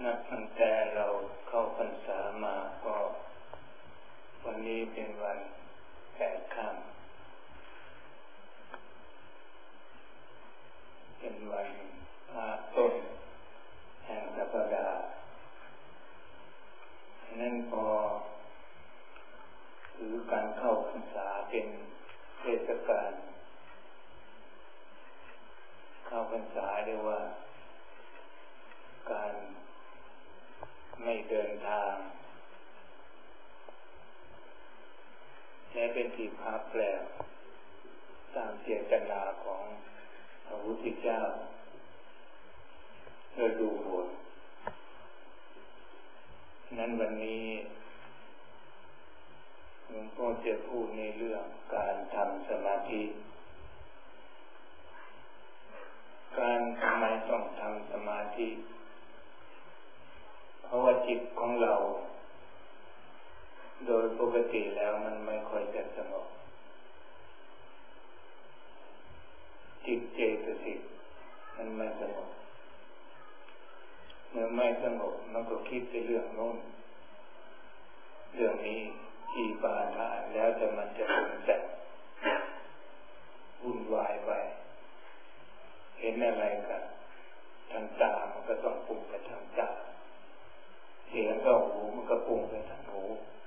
นับตั้งแต่เราเข้าพรรษามาก็วันนี้เป็นวันแปดค่ำเป็นวันต้นแห่งสัปดาห์นั้นพอถือการเข้าพรรษาเป็นเทศกาลเข้าพรรษาเรียกว่าการไม่เดินทางและเป็นที่พักแปลตามเจตนาของพระพุทธเจ้าเพื่อดูบทนั้นวันนี้หลวงพ่อจะพูดในเรื่องการทำสมาธิการทำไมต้องทำสมาธิเพราะว่าจิตของเราโดยปกติแล้วมันไม่ค่อยจะสงบจิตเจตสิกมันไม่สงบเมื่อไม่สงบมันก็คิดไปเรื่องโน้นเรื่องนี้อีปาทานแล้วแต่มันจะปรุงแต่งวุ่นวายไปเห็นอะไรกันทางตามันก็ต้องปรุงไปทางตาเสียงก็หูมันก็ปรุงไปทางหู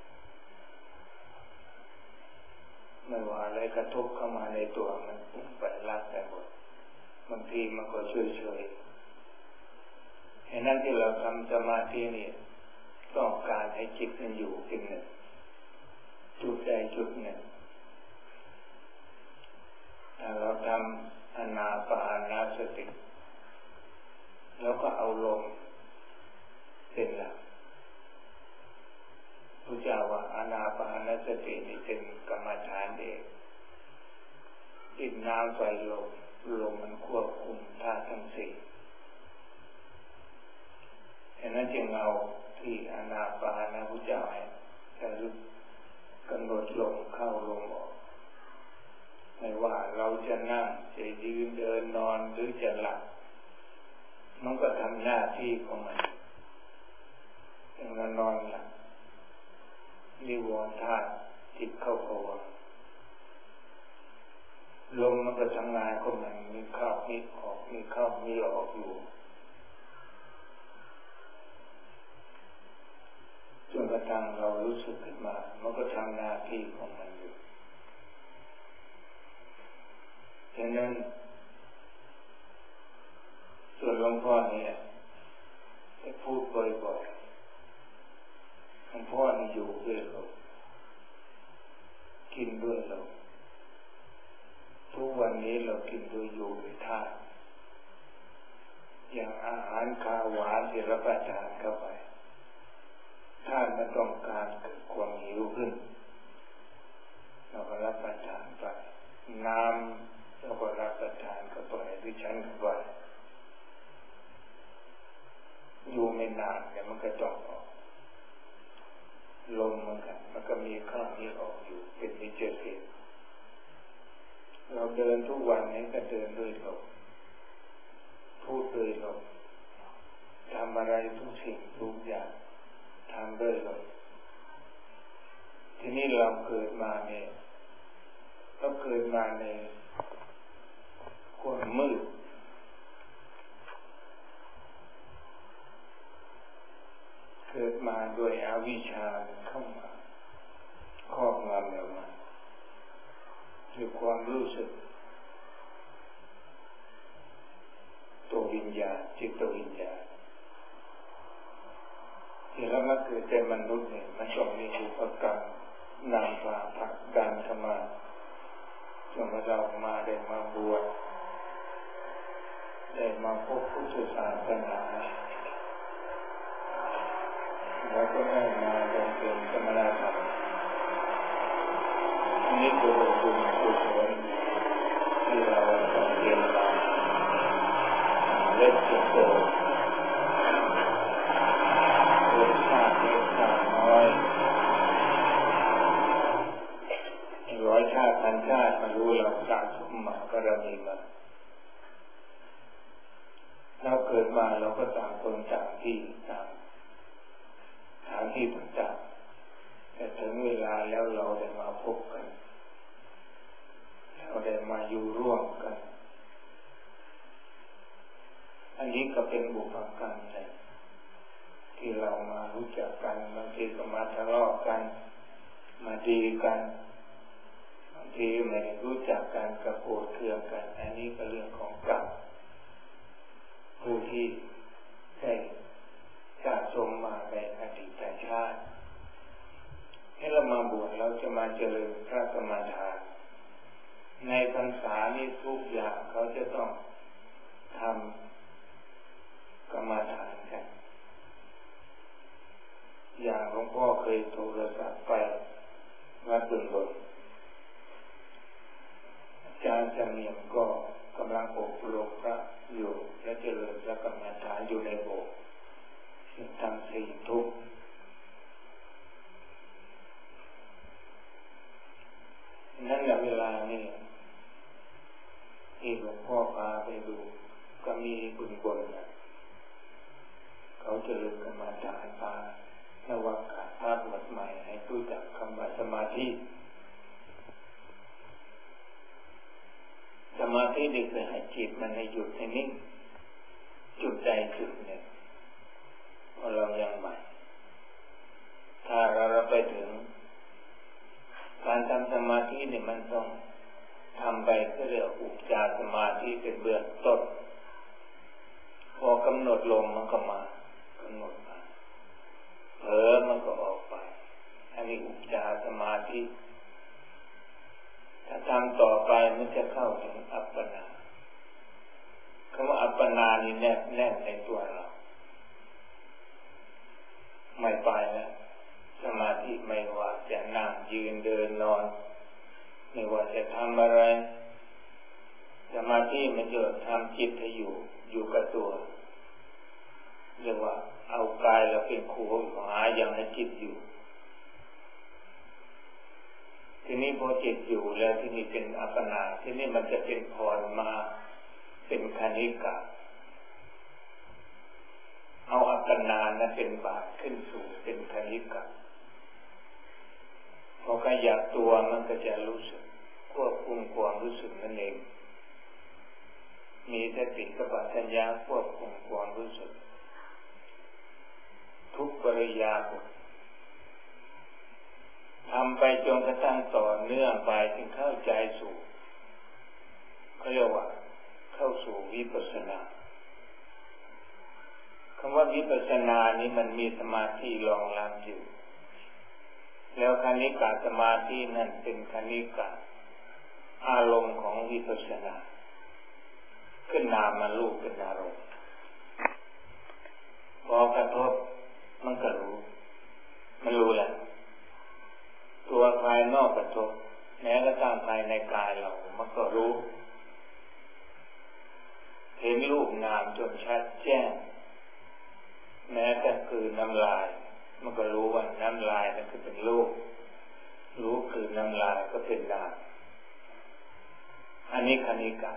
ไม่ว่าอะไรกระทบเข้ามาในตัวมันปรุงไปรักไปหมดบางทีมันก็ช่วยๆเห็นนั้นที่เราทำสมาธินี่ต้องการให้จิตมันอยู่เป็นหนึ่งจุดใดจุดหนึ่งถ้าเราทำอานาปานสติแล้วก็เอาลมเป็นหลักพระเจ้าว่าอานาปานสตินี่เป็นกรรมฐานเอกดินน้ำไฟลมมันควบคุมธาตุทั้งสี่ฉะนั้นจึงเอาที่อานาปานพระเจ้าให้ระลึกกำหนดลมเข้าลมออกไม่ว่าเราจะนั่งจะยืนเดินนอนหรือจะหลับมันก็ทำหน้าที่ของมันอย่างเรานอนหลับนิวรณ์ธาตุจิตเข้าภาวะลมมันก็ทำงานของมันมีเข้ามีออกมีเข้ามีออกอยู่จนกระทั่งเรารู้สึกขึ้นมามันก็ทำหน้าที่ของมันอยู่ฉะนั้นส่วนหลวงพ่อเนี่ยจะพูดบ่อยๆหลวงพ่อนี่อยู่ด้วยลมกินด้วยลมทุกวันนี้เรากินด้วยอยู่ด้วยธาตุอย่างอาหารข้าวหวานที่รับประทานเข้าไปธาตุมันต้องการเกิดความหิวขึ้นเราก็รับประทานไปน้ำเราก็รับประทานเข้าไปหรือฉันเข้าไปอยู่ไม่นานแต่มันก็ต้องออกลมมันก็มีเข้ามีออกอยู่เป็นนิจสิตเราเดินทุกวันนี้ก็เดินด้วยลมพูดด้วยลมทำอะไรทุกสิ่งทุกอย่างทำด้วยลมทีนี้เราเกิดมาเนี่ยก็เกิดมาในความมืดเกิดมาด้วยอวิชชาเข้ามาครอบงำเรามาด้วยความรู้สึกตัววิญญาณจิตวิญญาณที่เรามาเกิดเป็นมนุษย์เนี่ยมันต้องมีอุปกรรมนำพาผลักดันเข้ามาจนเรามาได้มาบวชได้มาพบพุทธศาสนาแล้วก็ได้มาบำเพ็ญสมณธรรมนี่คือบุญกุศลที่เราต้องเรียนมาเล็กจนโตเล็กชาติเล็กชาติน้อยร้อยชาติพันชาติมารู้เราสะสมมาก็เรามีมาเราเกิดมาเราก็ก็ต่างคนต่างที่ต่างสถานที่ต่างๆแต่ถึงเวลาแล้วเราได้มาพบกันเราได้มาอยู่ร่วมกันอันนี้ก็เป็นบุพการณ์เลยที่เรามารู้จักกันบางทีก็มาทะเลาะกันมาดีกันบางทีไม่รู้จักกันก็โกรธเคืองกันอันนี้ก็เรื่องของกรรมผู้ที่ได้สะสมมาในอดีตชาติให้เรามาบวชเราจะมาเจริญพระกรรมฐานในพรรษานี้ทุกอย่างเขาจะต้องทำกรรมฐานกันอย่างหลวงพ่อเคยโทรศัพท์ไปวัดบุญบนอาจารย์จำเนียมก็กำลังอบรมพระอยู่และเจริญพระกรรมฐานอยู่ในโบสถ์ทำ4 ทุ่มนั่นแหละเวลานี้ที่หลวงพ่อพาไปดูก็มีบุญบนเขาเจริญกรรมฐานพานวากาศภาพบทใหม่ให้รู้จักคำว่าสมาธิสมาธินี่คือให้จิตมันให้หยุดให้นิ่งจุดใดจุดหนึ่งเพราะเรายังใหม่ถ้าเราไปถึงการทำสมาธิเนี่ยมันต้องทำไปก็เรียกอุปจารสมาธิเป็นเบื้องต้นพอกำหนดลมมันก็มากำหนดมาเผลอมันก็ออกไปอันนี้อุปจารสมาธิถ้าทำต่อไปมันจะเข้าถึงอัปปนาคำว่าอัปปนานี่แน่นในตัวเราไม่ไปแล้วสมาธิไม่ว่าจะนั่งยืนเดินนอนไม่ว่าจะทำอะไรสมาธิมันจะทำจิตให้อยู่กับตัวเรียกว่าเอากายเราเป็นครูหาอย่างให้จิตอยู่ทีนี้พอจิตอยู่แล้วที่นี่เป็นอัปปนาที่นี่มันจะเป็นพรมาเป็นคณิกะเอาอัปปนานั้นเป็นบาทขึ้นสู่เป็นคณิกะพอขยับตัวมันก็จะรู้สึกควบคุมความรู้สึกนั่นเองมีสติกับปัญญาควบคุมความรู้สึกทุกปริยาบททำไปจนกระทั่งต่อเนื่องไปถึงเข้าใจสู่เขาเรียกว่าเข้าสู่วิปัสสนาคำว่าวิปัสสนานี้มันมีสมาธิรองรับอยู่แล้วคณิกะสมาธินั่นเป็นคณิกะอารมณ์ของวิปัสสนาขึ้นนามมารูปเป็นอารมณ์พอกระทบมันก็รู้มันรู้แหละตัวภายนอกกระทบแม้กระทั่งภายในกายเรามันก็รู้เห็นรูปนามจนชัดแจ้งแม้แต่คือน้ำลายมันก็รู้ว่าน้ำลายนั่นคือเป็นรูปรู้คือน้ำลายก็เป็นนามอันนี้คณิกะ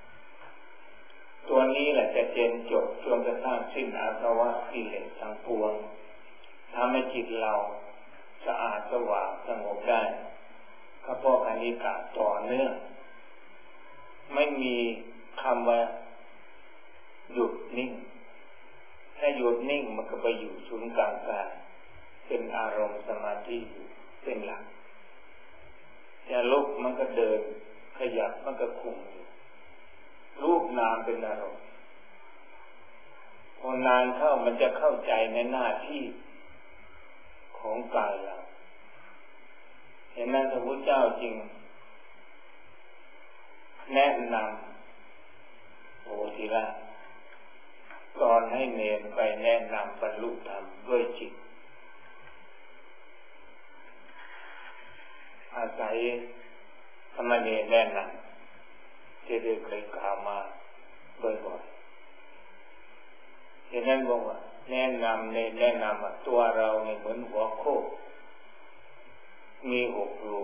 ตัวนี้แหละจะเจนจบจนกระทั่งสิ้นอาสวะกิเลสทั้งปวงทำให้จิตเราสะอาดสว่างสงบได้ก็เพราะคณิกะต่อเนื่องไม่มีคำว่าหยุดนิ่งถ้าหยุดนิ่งมันก็ไปอยู่ศูนย์กลางกายเป็นอารมณ์สมาธิอยู่เป็นหลักจะลุกมันก็เดินขยับมันก็คุมอยู่รูปนามเป็นอารมณ์พอนานเข้ามันจะเข้าใจในหน้าที่ของกายเราเห็นนั้นพระพุทธเจ้าจริงแนะนำโอทิละสอนให้เนรไปแนะนำบรรลุธรรมด้วยจิตอาศัยธรรมเนรแนะนำที่ได้เคยกล่าวมาบ่อยๆเห็นนั้นบอกว่าแนะนำว่าตัวเราเนี่ยเหมือนหัวโคกมี6 รู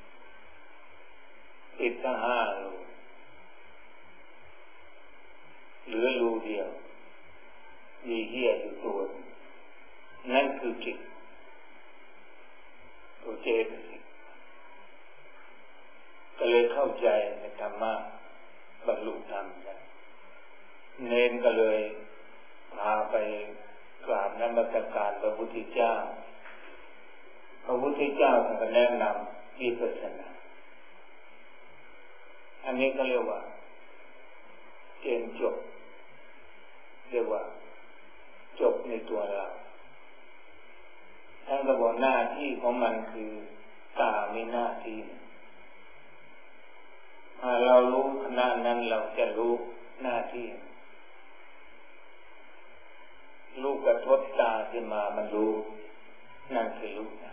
ปิดทั้ง5 รูเหลือรูเดียวยี่เหี้ยอยู่ตัวนั่นคือจิตตัวเจตสิกก็เลยเข้าใจในธรรมะบรรลุธรรมนะเน้นก็เลยพาไปกราบนมัสการพระพุทธเจ้าพระพุทธเจ้าท่านก็แนะนำวิปัสสนาอันนี้ก็เรียกว่าเกณฑ์จบเรียกว่าจบในตัวเราท่านก็บอกหน้าที่ของมันคือตามีหน้าที่ถ้าเรารู้ขณะนั้นเราจะรู้หน้าที่ลูกกระทบตาขึ้นมามันรู้นั่นคือลูกนะ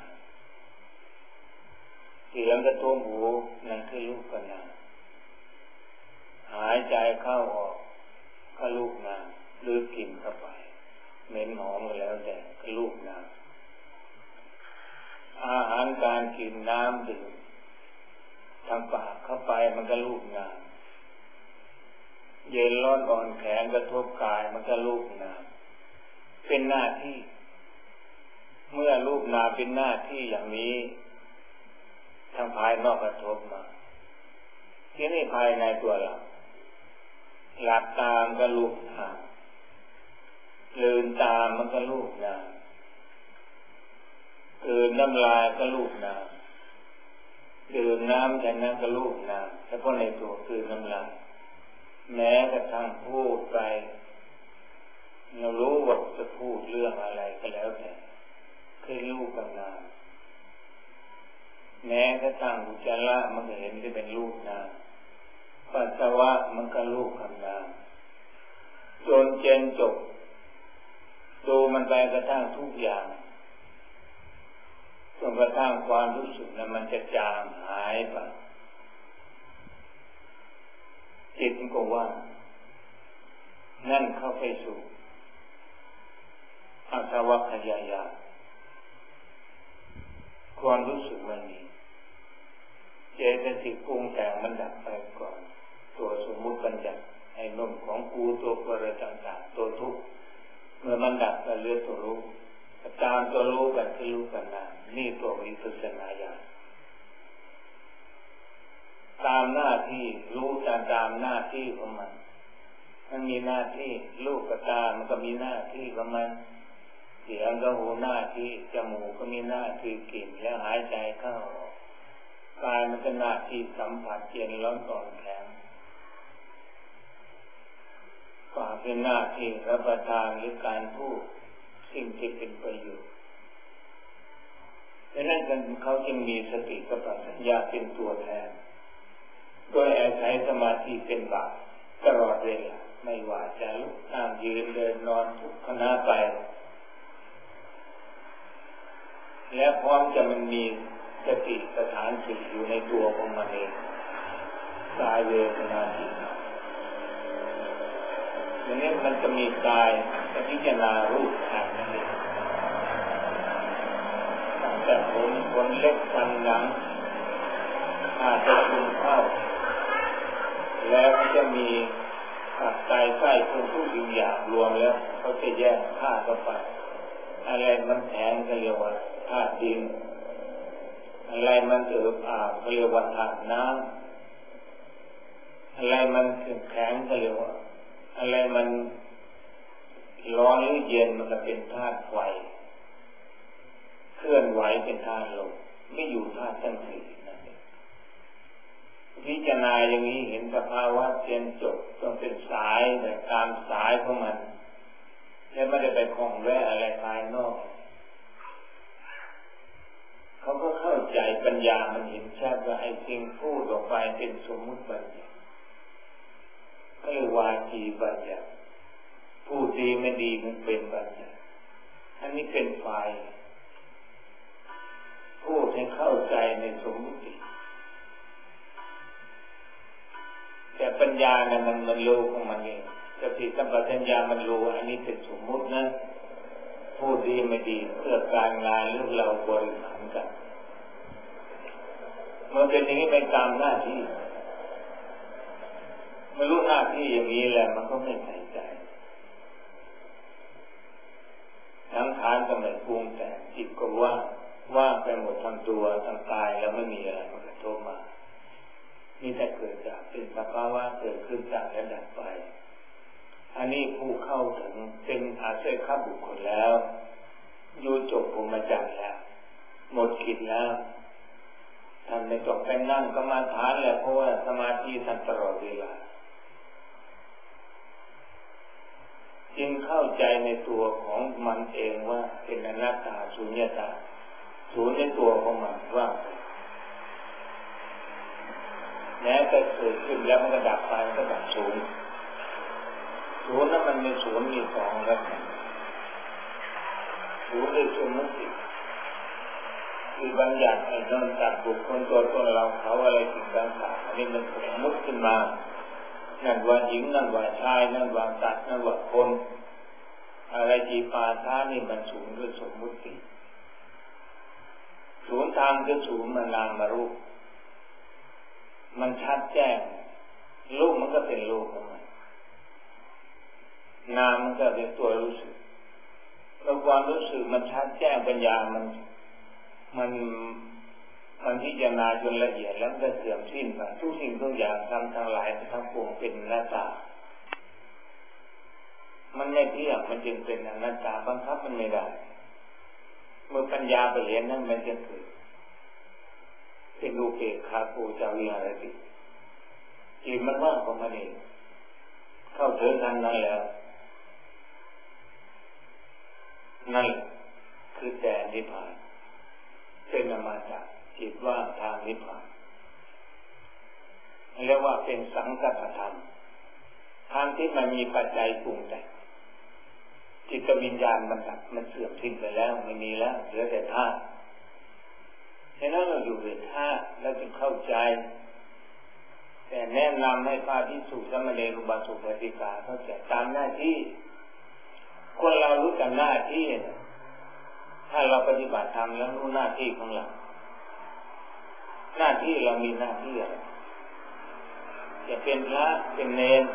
เสียงกระทบหูนั่นคือลูกกันนะหายใจเข้าออกก็ลูกนะหรือกลิ่นเข้าไปเหม็นหอมก็แล้วแต่ก็ลูกนะอาหารการกินน้ำดื่มทางปากเข้าไปมันก็ลูกนะเย็นร้อนอ่อนแข็งกระทบกายมันก็ลูกนะเป็นหน้าที่เมื่อรูปนามเป็นหน้าที่อย่างนี้ทางภายนอกกระทบมาที่นี่ภายในตัวเราหลับตามันก็ลูกนามลืมตามันก็ลูกนามดื่มน้ำลายก็ลูกนามดื่มน้ำจากนั้นก็ลูกนามเฉพาะในตัวคือน้ำลายแม้กระทั่งพูดไปเรารู้ว่าจะพูดเรื่องอะไรก็แล้วแต่คือรูปกับนามแม้กระทั่งอุจจาระมันก็เห็นที่เป็นรูปนามปัสสาวะมันก็รูปกับนามจนเจนจบดูมันไปกระทั่งทุกอย่างจนกระทั่งความรู้สึกนั้นมันจะจางหายไปจิตมันก็ว่างนั่นเข้าไปสู่อาสวัคยายานความรู้สึกมันมีเจตสิกปรุงแต่งมันดับไปก่อนตัวสมมุติบัญญัติไอ้นมของกูตัวอะไรต่างๆตัวทุกข์เมื่อมันดับก็เหลือตัวรู้ตามตัวรู้กันที่รู้กันนานนี่ตัววิปัสสนาญาณตามหน้าที่รู้ตามหน้าที่ของมันมีหน้าที่รูปกับตามันก็มีหน้าที่ของมันเสียงก็หูหน้าที่จมูกก็มีหน้าที่กลิ่นแล้วหายใจเข้ากายมันก็หน้าที่สัมผัสเย็นร้อนอ่อนแข็งปากเป็นหน้าที่รับประทานหรือการพูดสิ่งที่เป็นประโยชน์ดังนั้นเขาจึงมีสติกับปัญญาเป็นตัวแทนโดยอาศัยสมาธิเป็นบาตรตลอดเวลาไม่ว่าจะลุกนั่งยืนเดินนอนทุกขณะไปและพร้อมจะมันมีสติสถานจิตอยู่ในตัวของมันเองกายเวทนาจิตอย่างนี้มันจะมีกายจะพิจารณารูปทางนั้นเองตั้งแต่ขนเล็บฟันหนังอาจจะคุมเข้าแล้วมันจะมีตับไตไส้พุงทุกสิ่งอย่างรวมแล้วเขาจะแยกธาตุออกไปอะไรมันแข็งก็เรียกว่าธาตุดินอะไรมันเอือบอาบก็เรียกว่าธาตุน้ำอะไรมันแข็งก็เรียกว่าอะไรมันร้อนหรือเย็นมันก็เป็นธาตุไฟเคลื่อนไหวเป็นธาตุลมไม่อยู่ธาตุทั้งสี่นั่นเองพิจารณาอย่างนี้เห็นสภาวะเจนจบต้องเป็นสายแต่ตามสายของมันและไม่ได้ไปคล้องแวะอะไรภายนอกเขาก็เข้าใจปัญญามันเห็นชัดว่าไอ้สิ่งพูดออกไปเป็นสมมุติบัญญัติก็เรียกวาจีบัญญัติพูดดีไม่ดีมันเป็นบัญญัติอันนี้เป็นฝ่ายพูดให้เข้าใจในสมมุติแต่ปัญญาเนี่ยมันรู้ของมันเองสติสัมปชัญญะมันรู้อันนี้เป็นสมมุตินะพูดดีไม่ดีเพื่อการงานหรือเราบริหารกันมันเป็นอย่างนี้ไปตามหน้าที่ไม่รู้หน้าที่อย่างนี้แหละมันก็ไม่ใส่ใจานก็ไม่ปรุงแต่งจิตก็ว่างไปหมดทั้งตัวทั้งกายแล้วไม่มีอะไรมากระทบมานี่แต่เกิดจากเป็นสภาวะเกิดขึ้นจากและดับไปอันนี้ผู้เข้าถึงเป็นอาเสขบุคคลแล้วอยู่จบพรหมจรรย์แล้วหมดกิจแล้วท่านไม่ต้องไปนั่งกรรมฐานแล้วเพราะว่าสมาธิท่านตลอดเวลาจึงเข้าใจในตัวของมันเองว่าเป็นอนัตตาสุญญตาศูนย์ในตัวของมันว่างแม้แต่เกิดขึ้นแล้วมันก็ดับไปก็ดับศูนย์นั้นมันมีศูนย์มีสองแล้วศูนย์คือสมมติคือบัญญัติไอ้นนสัตว์บุคคลตัวตนเราเขาอะไรสิ่งต่างๆอันนี้มันสมมติขึ้นมานั่นว่าหญิงนั่นว่าชายนั่นว่าสัตว์นั่นว่าคนอะไรจีปาท่านี่มันศูนย์คือสมมุติศูนย์ธรรมคือศูนย์นามรูปมันชัดแจ้งรูปมันก็เป็นรูปของมันนามมันก็เป็นตัวรู้สึกแล้วความรู้สึกมันชัดแจ้งปัญญามันพิจารณาจนละเอียดแล้วมันก็เสื่อมสิ้นไปทุกสิ่งทุกอย่างทั้งหลายทั้งปวงเป็นอนัตตามันไม่เที่ยงมันจึงเป็นอนัตตาบังคับมันไม่ได้เมื่อปัญญาไปเห็นนั้นมันจะเกิดเป็นรูปเอกขาภูจาวิหารติจิตมันว่างของมันเองเข้าถึงนั้นแล้วนั่นคือแดนนิพพานเป็นอมตะจิตว่างทางนิพพานเรียกว่าเป็นสังกัปปธรรมทางที่มันมีปัจจัยปรุงแต่งจิตวิญญาณมันดับมันเสื่อมสิ้นไปแล้วไม่มีแล้วเหลือแต่ธาตุฉะนั้นเราอยู่ในธาตุแล้วจึงเข้าใจแต่แนะนำให้พระภิกษุสามเณรอุบาสกอุบาสิกาเข้าใจตามหน้าที่คนเรารู้จักหน้าที่ถ้าเราปฏิบัติธรรมแล้วรู้หน้าที่ของเราหน้าที่เรามีหน้าที่อะไรจะเป็นพระเป็นเณร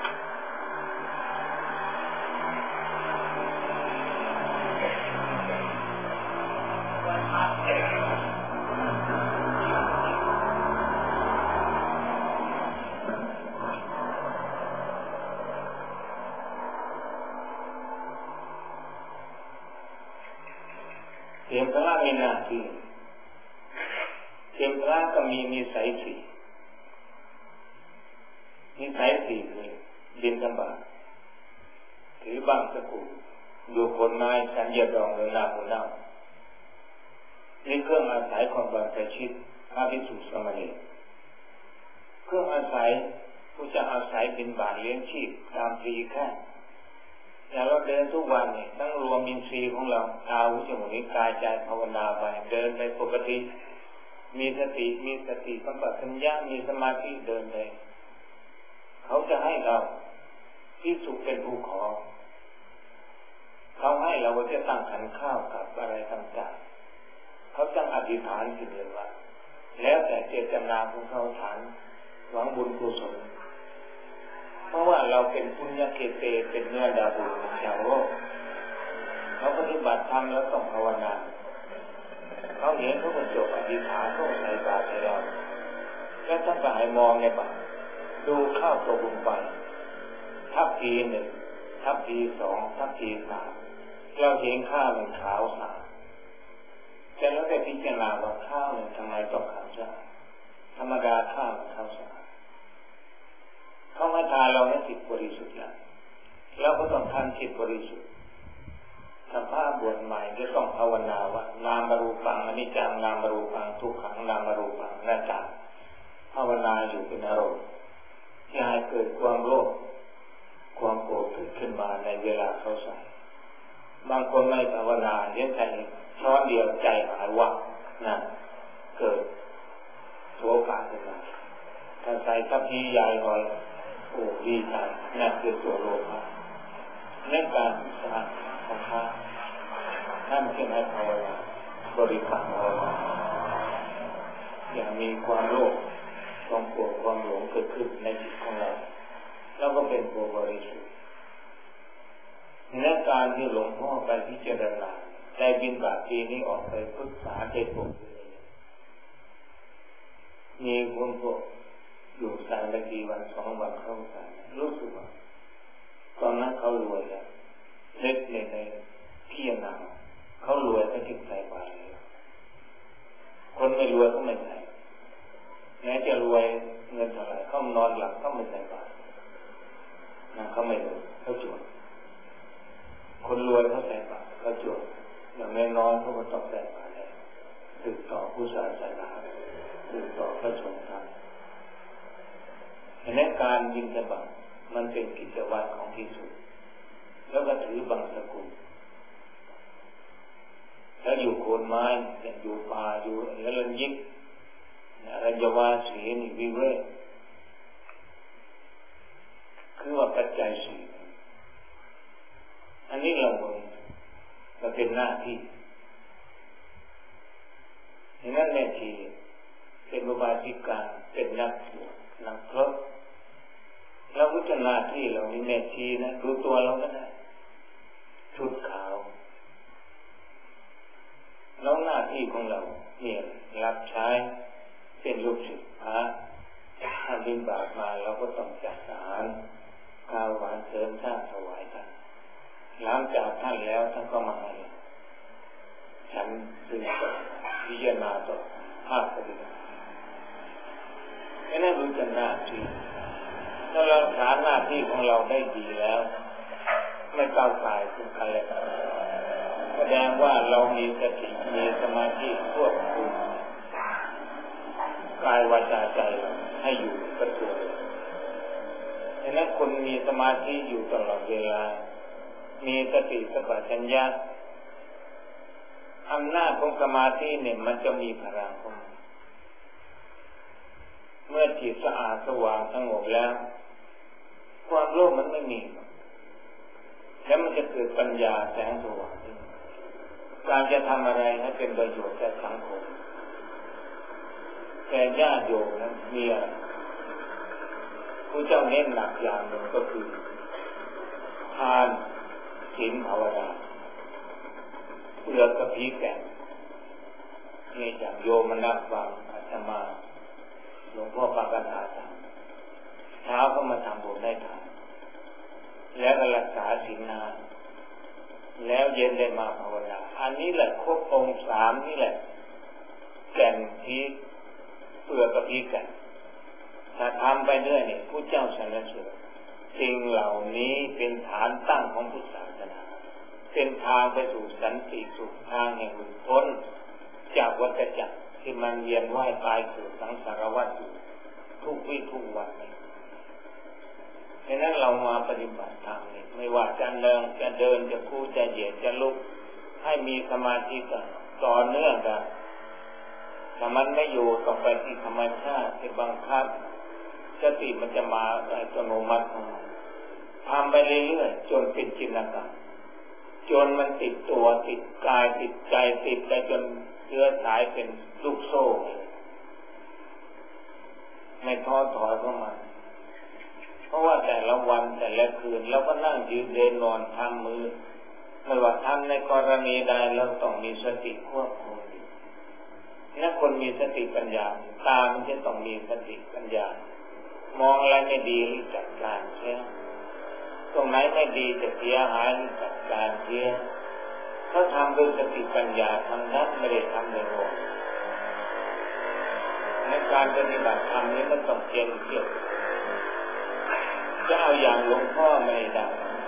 เทียมพระมีหน้าที่เทียมพระก็มีนิสัยสี่นิสัยสี่คือบิณฑบาตถือบังสกุลอยู่คนนายสัญญาดองหรือนาบุญนานี่เครื่องอาศัยของบรรพชิตพระภิกษุสามเณรเครื่องอาศัยผู้จะอาศัยบิณฑบาตเลี้ยงชีพตามปีแค่อย่างเราเดินทุกวันนี่ตั้งรวมอินทรีย์ของเราตาหูจมูกลิ้นกายใจภาวนาไปเดินไปปกติมีสติสัมปชัญญะมีสมาธิเดินไปเขาจะให้เราที่สุขเป็นผู้ขอเขาให้เราจะตั้งขันข้าวกับอะไรต่างๆเขาตั้งอธิษฐานสิ่งเดียวว่าแล้วแต่เจตนาของเขาฐานหวังบุญกุศลเพราะว่าเราเป็นปุญญเกเตเป็นเนื้อดาบุญชาวโลกเขาปฏิบัติธรรมแล้วต้องภาวนาเขาเห็นเขาก็จบอธิษฐานเขาใส่บาตรให้เราแล้วท่านก็ให้มองในบาตรดูข้าวตกลงไปทัพพีหนึ่งทัพพีสองทัพพีสามเราเห็นข้าวมันขาวสะอาดแต่แล้วได้พิจารณาว่าข้าวเนี่ยทำไมต้องขาวสะอาดธรรมดาข้าวมันขาวสะอาดเขาให้ทานเราให้จิตบริสุทธิ์แล้วเราก็ต้องทำจิตบริสุทธิ์ทำผ้าบวชใหม่จะต้องภาวนาว่านามรูปังอนิจจังนามรูปังทุกขังนามรูปังอนัตตาภาวนาอยู่เป็นอารมณ์ที่ให้เกิดความโลภความโกรธขึ้นมาในเวลาเขาใส่บางคนไม่ภาวนาเลี้ยงใจช้อนเดียวใจหายวับนั่นเกิดโศกขึ้นมาถ้าใส่ทัพพีใหญ่หน่อยโอ้ดีใจนั่นคือตัวโลภะในการศึกษาของพระนั่นคือให้ภาวนาบริกรรมภาวนาอย่ามีความโลภความโกรธความหลงเกิดขึ้นในจิตของเราแล้วก็เป็นผู้บริสุทธิ์ในการที่หลวงพ่อไปพิจารณาได้บิณฑบาตปีนี้ออกไปปรึกษาได้ปกมีคนพวกอยู่สายละกี่วัน2 วันเข้าสายรู้สึกว่าตอนนั้นเขารวยแล้วเล็กในที่นาเขารวยก็จึงใส่บาตรเลยคนไม่รวยก็ไม่ใส่แม้จะรวยเงินเท่าไหร่เขานอนหลับก็ไม่ใส่บาตรนะเขาไม่รวยเขาจนคนรวยเขาใส่บาตรเขาจนอย่างน้อยเขาก็ต้องใส่บาตรแล้วติดต่อผู้ศาสนาติดต่อพระสงฆ์ธรรมในการบิณฑบาตมันเป็นกิจวัตรของภิกษุแล้วก็ถือบางสกุลแล้วอยู่โคนไม้อยู่ป่าอยู่แล้วลันยิบรัญวาสีนิวิเวกคือว่าปัจจัยสี่อันนี้เราเป็นหน้าที่ฉะนั้นแม่ชีเป็นอุบาสิกาเป็นนักบวชนักพรตเราพุทธหน้าที่เรานี่แม่ชีนะดูตัวเราก็ได้ชุดขาวแล้วหน้าที่ของเราเนี่ยรับใช้เป็นลูกศิษย์พระถ้าบิณฑบาตมาเราก็ต้องจัดสารข้าวหวานเสริมชาติถวายท่านหลังจากท่านแล้วท่านก็มาให้ฉันซึ่งพิจารณาต่อภาคปฏิบัตินั่นรู้จักหน้าที่ถ้าเรารักษาหน้าที่ของเราได้ดีแล้วไม่ก้าวไกลซึ่งกันและกันแสดงว่าเรามีสติมีสมาธิควบคุมกายวาจาใจให้อยู่กับตัวฉะนั้นคนมีสมาธิอยู่ตลอดเวลามีสติสัมปชัญญะอำนาจของสมาธิเนี่ยมันจะมีพลังของมันเมื่อจิตสะอาดสว่างสงบแล้วความโลภมันไม่มีแล้วมันจะเกิดปัญญาแสงสว่างการจะทำอะไรให้เป็นประโยชน์แก่สังคมแต่ญาติโยมนั้นมีอะไรผู้เจ้าเน้นหนักอย่างหนึ่งก็คือทานศีลภาวนาเพื่อกระพี้แก่นี่จากโยมนักฟังอาตมาหลวงพ่อปากาถาเช้าก็มาทำบุญได้ทานแล้วก็รักษาศีลนาแล้วเย็นได้มาภาวนาอันนี้แหละครบองค์3นี่แหละแก่นที่เปลือกกระพี้แก่นถ้าทำไปเรื่อยเนี่ยผู้เจ้าสรรเสริญสิ่งเหล่านี้เป็นฐานตั้งของพุทธศาสนาเป็นทางไปสู่สันติสุขทางแห่งหลุดพ้นจากวัฏจักรที่มันเวียนว่ายตายเกิดสังสารวัฏอยู่ทุกวี่ทุกวันนี้ฉะนั้นเรามาปฏิบัติธรรมนี่ไม่ว่าจะเดินจะพูดจะเหยียดจะลุกให้มีสมาธิต่อเนื่องกันถ้ามันไม่อยู่ต่อไปที่ธรรมชาติที่บังคับสติมันจะมาอัตโนมัติทำไปเรื่อยๆจนเป็นจินตนาการจนมันติดตัวติดกายติดใจติดไปจนเชื้อสายเป็นลูกโซ่ไม่ท้อถอยเข้ามาเพราะว่าแต่ละวันแต่ละคืนเราก็นั่งยืนเดินนอนทำมือไม่ว่าทำในกรณีใดเราต้องมีสติควบคุมถ้าคนมีสติปัญญาตามันจะต้องมีสติปัญญามองอะไรไม่ดีหรือจัดการเสียตรงไหนไม่ดีจะเสียหายหรือจัดการเสียเขาทำด้วยสติปัญญาทำนั้นไม่ได้ทำโดยโลภในการปฏิบัติธรรมนี้มันต้องเพียรเพียรจะเอาอย่างหลวงพ่อไม่ได้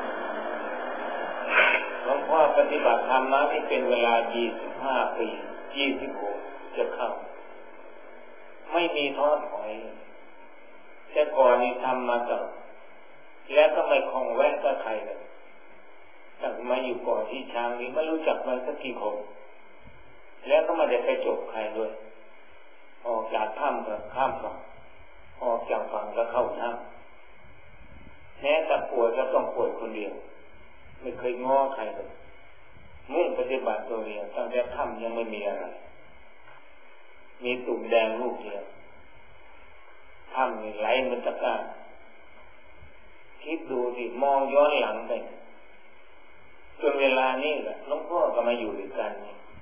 หลวงพ่อปฏิบัติธรรมมานี่เป็นเวลา25 ปี26จะเข้าไม่มีท้อถอยแต่ก่อนนี้ทำมาตลอดแล้วก็ไม่คล้องแวะกับใครเลยตั้งมาอยู่ก่อนที่ช้างนี้ไม่รู้จักมันสักกี่คนแล้วก็ไม่ได้ไปจบใครด้วยออกจากถ้ำก็ข้ามฝั่งออกจากฝั่งก็เข้าถ้ำแม้แต่ป่วยก็ต้องป่วยคนเดียวไม่เคยง้อใครเลยมุ่งปฏิบัติตัวเดียวตั้งแต่ถ้ำยังไม่มีอะไรมีตุ่มแดงลูกเดียวถ้ำนี่ไหลมันตะการคิดดูสิมองย้อนหลังไปจนเวลานี้แหละหลวงพ่อก็มาอยู่ด้วยกัน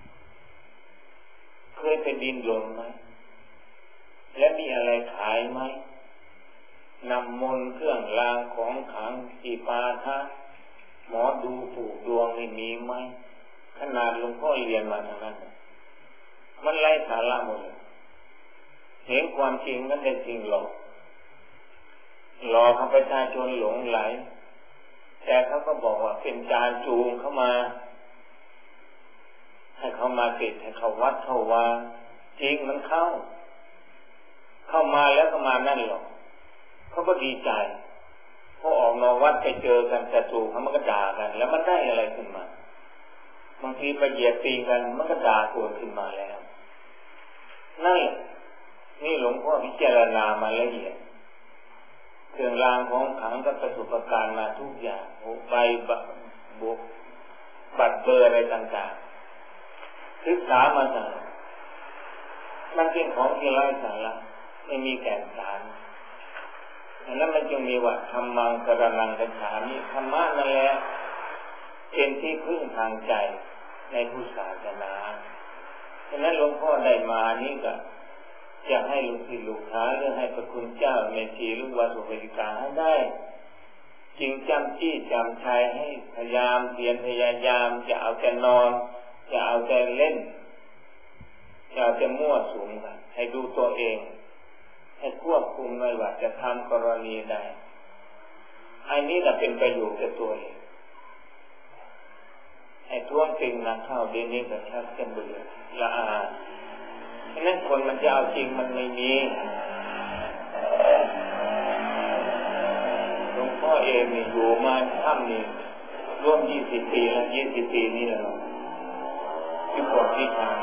เคยไปดินรนไหมและมีอะไรขายไหมนำมนต์เครื่องรางของขลังสีปาทะหมอดูผูกดวงนี่มีไหมขนาดหลวงพ่อเรียนมาทางนั้นมันไร้สาระหมดเลยเห็นความจริงนั้นเป็นจริงหลอกให้ประชาชนหลงไหลแต่เขาก็บอกว่าเป็นการจูงเข้ามาให้เขามาติดให้เขาวัดเขาวาจริงมันเข้ามาแล้วก็มานั่นหรอกเขาก็ดีใจพอออกนอกวัดไปเจอกันศัตรูเขามันก็ด่ากันแล้วมันได้อะไรขึ้นมาบางทีไปเหยียดตีกันมันก็ด่าโกรธขึ้นมาแล้วนั่นแหละนี่หลวงพ่อพิจารณามาละเอียดเครื่องรางของขลังกับประสบการณ์มาทุกอย่างใบบุกบัตรเบอร์อะไรต่างๆศึกษามาจากมันเป็นของที่ไร้สาระไม่มีแก่นสารดังนั้นมันจึงมีว่าธรรมังสรณังคัจฉามิธรรมะนั่นแหละเป็นที่พึ่งทางใจในพุทธศาสนาฉะนั้นหลวงพ่อได้มานี่ก็อยากให้ลูกศิษย์ลูกหาหรือให้พระคุณเจ้าแม่ชีหรือวัดสุภกิกาให้ได้จริงจำจี้จำชัยให้พยายามเพียรพยายามจะเอาแต่นอนจะเอาแต่เล่นจะเอาแต่มั่วสุมกันให้ดูตัวเองให้ควบคุมไว้ว่าจะทำกรณีใดอันนี้จะเป็นประโยชน์แก่ตัวเองให้ท้วงติงนักเข้าเดี๋ยวนี้ก็ชักจะเบื่อละอาฉะนั้นคนมันจะเอาจริงมันไม่มีหลวงพ่อเองนี่อยู่มาถ้ำนี่ร่วม20 ปีแล้ว20 ปีนี่แหละที่ปวดที่ทาง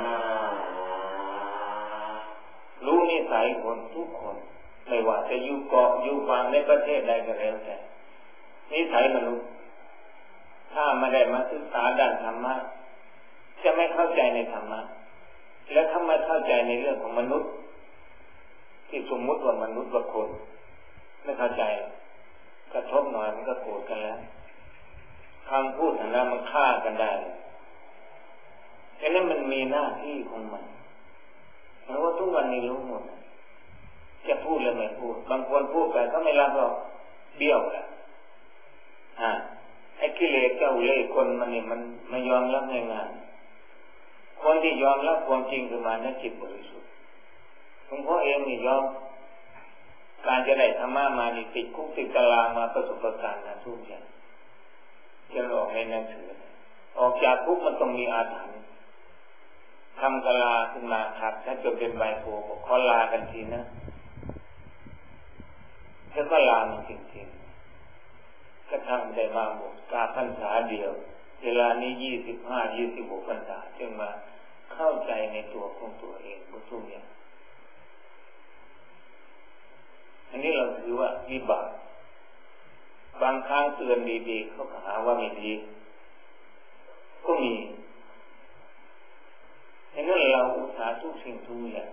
รู้นิสัยคนทุกคนไม่ว่าจะอยู่เกาะอยู่บางในประเทศใดก็แล้วแต่นิสัยมนุษย์ถ้าไม่ได้มาศึกษาด้านธรรมะจะไม่เข้าใจในธรรมะและถ้าไม่เข้าใจในเรื่องของมนุษย์ที่สมมุติว่ามนุษย์ว่าคนไม่เข้าใจกระทบหน่อยมันก็โกรธกันแล้วคำพูดนั้นมันฆ่ากันได้ฉะนั้นมันมีหน้าที่ของมันเพราะว่าทุกวันนี้รู้หมดจะพูดหรือไม่พูดบางคนพูดไปก็ไม่รับหรอกเบี้ยวแหละไอ้กิเลสเจ้าเล่ห์คนมันนี่มันไม่ยอมรับง่ายๆคนที่ยอมรับความจริงคือมาในจิตบริสุทธิ์หลวงพ่อเองนี่ยอมการจะได้ธรรมะมานี่ติดคุกติดตารางมาประสบการณ์นะทุกอย่างจะออกในหนังสือออกจากคุกมันต้องมีอาถรรพ์ทำกลาขึ้นมาขัดถ้าจนเป็นใบโพบอกขอลากันทีนะแล้วก็ลามันจริงๆก็ทำได้มาหมดกาพรรษาเดียวเวลานี้25-26 พรรษาจึงมาเข้าใจในตัวของตัวเองทุกอย่างอันนี้เราถือว่าวิบากบางครั้งเตือนดีๆเขาหาว่าไม่ดีก็มีฉะนั้นเราอุตส่าห์ทุกสิ่งทุกอย่าง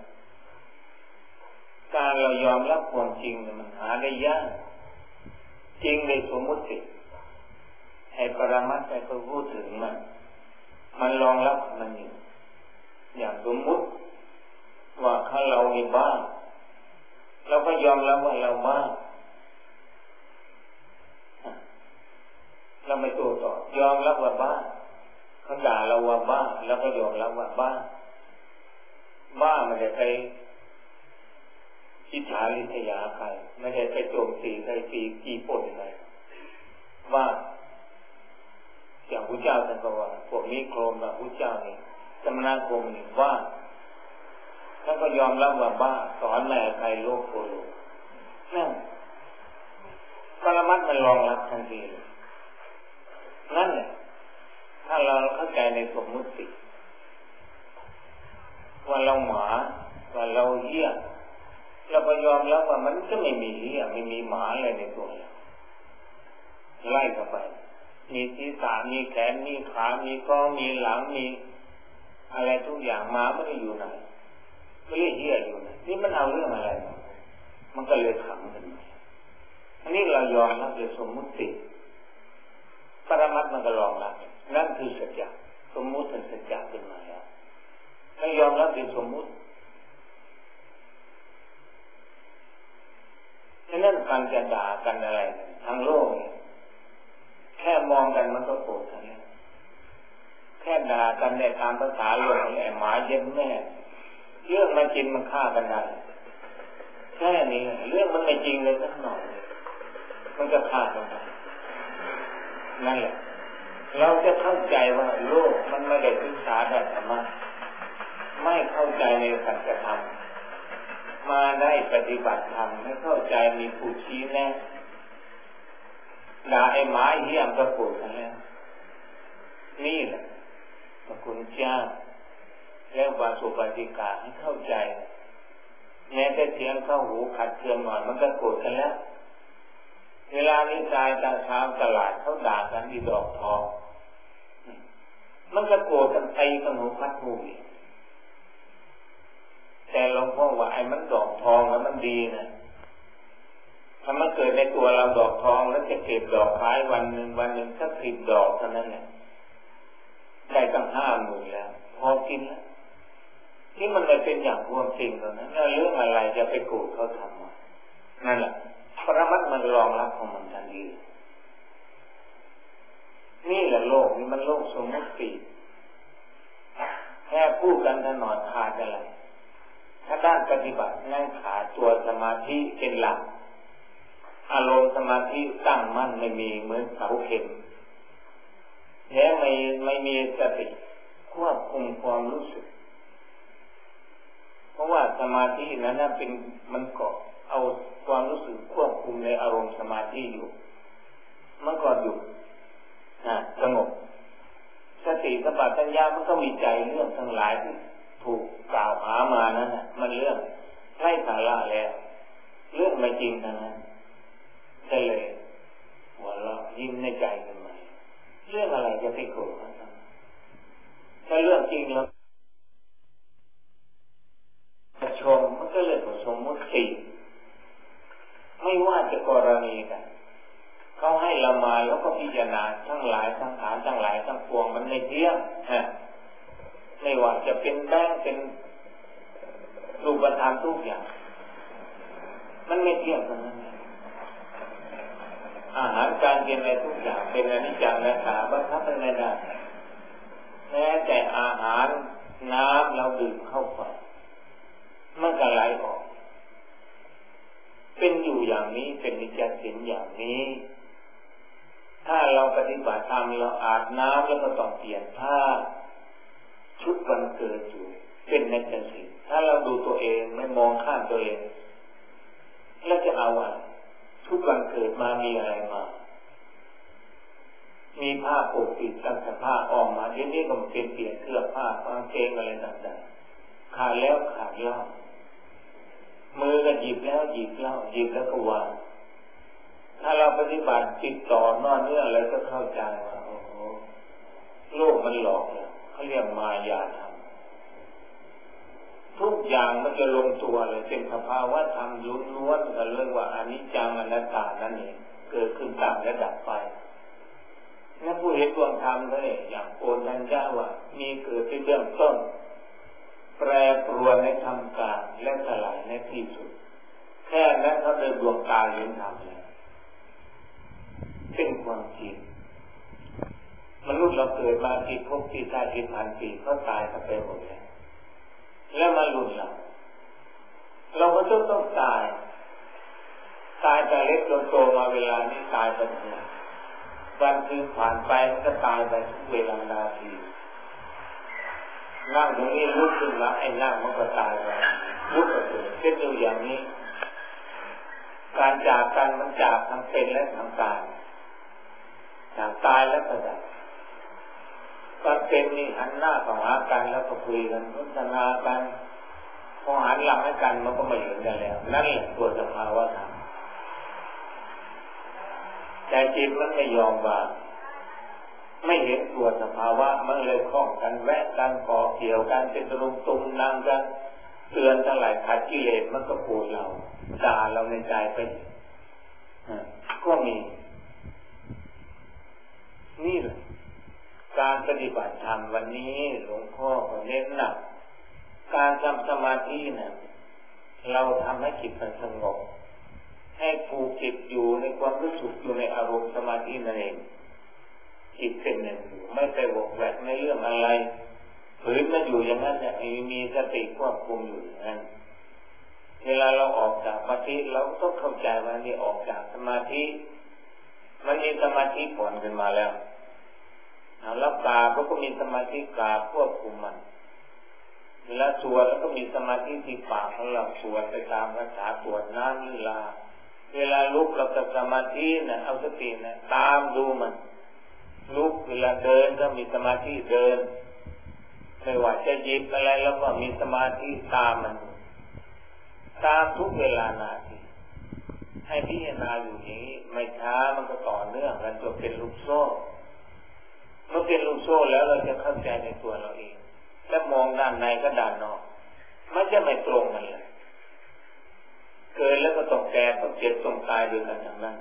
การเรายอมรับความจริงมันหาได้ยากจริงในสมมติให้ปรมัตถ์ให้เขาพูดถึงมันรองรับมันอยู่อย่างสมมุติว่าถ้าเรามีบ้านเราก็ยอมรับว่าเราบ้าเราไม่โต้ตอบยอมรับว่าบ้าเขาด่าเราว่าบ้าแล้วก็ยอมรับว่าบ้าไม่ได้ไปอิจฉาริษยาใครไม่ได้ไปโจมตีใครตีกี่ปนอะไรว่าอย่างพระเจ้าท่านก็ว่าพวกนี้โครมว่าพระเจ้านี่สมณคมนี่ว่าท่านก็ยอมรับว่าบ้าสอนแม่ใครโลกโกรธนั่นปรมัตถ์มันรองรับทันทีเลยนั่นแหละถ้าเราเข้าใจในสมมุติว่าเราหมาว่าเราเหี้ยเราก็ยอมรับว่ามันก็ไม่มีเหี้ยไม่มีหมาอะไรในตัวเราไล่เข้าไปมีศีรษะมีแขนมีขามีก้องมีหลังมีอะไรทุกอย่างหมาไม่ได้อยู่ไหนไม่ได้เหี้ยอยู่ไหนนี่มันเอาเรื่องอะไรมันก็เลยขำกันอันนี้เรายอมรับในสมมุติปรมัตถ์มันก็รองรับนั่นคือสัจจะสมมุติเป็นสัจจะขึ้นมาแล้วไม่ยอมรับเป็นสมมุติฉะนั้นการจะด่ากันอะไรทางโลกแค่มองกันมันก็โกรธกันแล้วแค่ด่ากันในตามภาษาโลกแหละหมาเย็นแม่เรื่องมันจริงมันฆ่ากันได้แค่นี้เรื่องมันไม่จริงเลยสักหน่อยมันก็ฆ่ากันได้นั่นแหละเราจะเข้าใจว่าโลกมันไม่ได้ศึกษาแต่ธรรมะไม่เข้าใจในสัจธรรมมาได้ปฏิบัติธรรมไม่เข้าใจมีผู้ชี้แนะด่าไอ้หมาเหี้ยมก็โกรธกันแล้วนี่แหละพระคุณเจ้าแล้วบาสุปฏิกาให้เข้าใจแม้แต่เสียงเข้าหูขัดเคืองหน่อยมันก็โกรธกันแล้วเวลานี้ชายตาเช้าตลาดเขาด่ากันที่ดอกทองมันก็โกรธกันตีกันหูพัดหูอีกแต่หลวงพ่อว่าไอ้มันดอกทองแล้วมันดีนะถ้ามันเกิดในตัวเราดอกทองแล้วจะเก็บดอกขายวันหนึ่งสัก10 ดอกเท่านั้นเนี่ยได้ตั้ง50,000แล้วพอกินแล้วที่มันไม่เป็นอย่างความจริงแล้วนะแล้วเรื่องอะไรจะไปโกรธเขาทำนั่นแหละปรมัตถ์มันรองรับของมันทันทีนี่แหละโลกนี้มันโลกสมมติแค่พูดกันถนอดขาดอะไรถ้าด้านปฏิบัตินั่งขาตัวสมาธิเป็นหลักอารมณ์สมาธิตั้งมั่นไม่มีเหมือนเสาเข็มแท้ไม่มีสติควบคุมความรู้สึกเพราะว่าสมาธินั้นเป็นมันเกาะเอาความรู้สึกควบคุมในอารมณ์สมาธิอยู่มันก็อยู่สงบสติสัมปชัญญะมันก็วิจัยเรื่องทั้งหลายที่ถูกกล่าวหามานั้นมันเรื่องไร้สาระแล้วเรื่องไม่จริงทั้งนั้นก็เลยหัวเราะยิ้มในใจกันมาเรื่องอะไรจะไปโกรธกันถ้าเรื่องจริงแล้วชมมันก็เลยสมมติไม่ว่าจะกรณีกันเขาให้เรามาแล้วก็พิจารณาทั้งหลายทั้งฐานทั้งหลายทั้งปวงมันไม่เที่ยงไม่ว่าจะเป็นแบงค์เป็นรูปธรรมทุกอย่างมันไม่เที่ยงทั้งนั้นอาหารการกินอะไรทุกอย่างเป็นอนิจจังและขาบังคับไม่ได้แม้แต่อาหารน้ำเราดื่มเข้าไปมันก็ไหลออกเป็นอยู่อย่างนี้เป็นนิจจสินอย่างนี้ถ้าเราปฏิบัติธรรมเราอาบน้ำแล้วก็ต้องเปลี่ยนผ้าชุดวันเกิดอยู่เป็นนิจจสินถ้าเราดูตัวเองไม่มองข้ามตัวเองแล้วจะเอาอะไรชุดวันเกิดมามีอะไรมามีผ้าปกปิดตั้งแต่ผ้าออกมาเดี๋ยวนี้ก็เป็นเปลี่ยนเสื้อผ้ากางเกงอะไรต่างๆขาดแล้วขาดเล่ามือก็หยิบแล้วหยิบเล่าหยิบแล้วก็วางถ้าเราปฏิบัติติดต่อนอนเนื่องอะไรก็เข้าใจว่าโอ้โหโลกมันหลอกเนี่ยเขาเรียกมายาธรรมทุกอย่างมันจะลงตัวเลยเป็นสภาวะธรรมล้วนๆกันเรียกว่าอนิจจังอนัตตานั่นเองเกิดขึ้นตั้งและดับไปนั่นผู้เห็นดวงธรรมเลยอย่างโอนัญญาว่ามีเกิดเป็นเบื้องต้นแปรปรวนในธรรมกายและสลายในที่สุดแค่นั้นเขาได้ดวงตาเห็นธรรมแล้วเป็นความจริงมนุษย์เราเกิดมากี่ภพกี่ชาติกี่พันปีเขาตายกันไปหมดแล้วมาลุ้นเราก็ต้องตายแต่เล็กจนโตมาเวลานี้ตายไปหมดวันคืนผ่านไปมันก็ตายไปทุกเวลานาทีนั่งตรงนี้ลุกขึ้นมาไอ้นั่งมันก็ตายไปลุกไปเลยเป็นอยู่อย่างนี้การจากกันมันจากทั้งเป็นและทั้งตายจากตายแล้วก็ดับตอนเป็นนี่หันหน้าเข้าหากันแล้วก็คุยกันพัฒนากันพอหันหลังให้กันมันก็ไม่เห็นกันแล้วนั่นแหละตัวสภาวะธรรมแต่จิตมันไม่ยอมวางไม่เห็นตัวสภาวะมันเลยคล้องกันแวะกันก่อเกี่ยวกันเป็นตุ่มตุ่มนางกันเตือนทั้งหลายขัดกิเลสมันก็โกรธเราด่าเราในใจไปก็มีนี่แหละการปฏิบัติธรรมวันนี้หลวงพ่อก็เน้นหนักการทำสมาธินะเราทำให้จิตมันสงบให้ผูกจิตอยู่ในความรู้สึกอยู่ในอารมณ์สมาธินั่นเองจิตเป็นหนึ่งอยู่ไม่ไปวกแวกในเรื่องอะไรฝืนมันอยู่อย่างนั้นเนี่ยมีสติควบคุมอยู่อย่างนั้นเวลาเราออกจากสมาธิเราต้องเข้าใจว่านี่ออกจากสมาธิมันมีสมาธิผ่อนขึ้นมาแล้วแล้วกาก็มีสมาธิกาควบคุมมันเวลาสวดแล้วก็มีสมาธิที่ปากของเราสวดไปตามภาษาสวดน้ำเวลาลุกเราจะสมาธินะเอาสตินะตามดูมันลุกเวลาเดินก็มีสมาธิเดินไม่ว่าจะหยิบอะไรแล้วก็มีสมาธิตามมันตามทุกเวลานาทีให้พิจารณาอยู่นี้ไม่ช้ามันก็ต่อเนื่องกันจนเป็นลูกโซ่เมื่อเป็นลูกโซ่แล้วเราจะเข้าใจในตัวเราเองและมองด้านในก็ด้านนอกมันจะไม่ตรงกันเลยเกิดแล้วก็ต้องแก่ต้องเจ็บต้องตายด้วยกันทั้งนั้น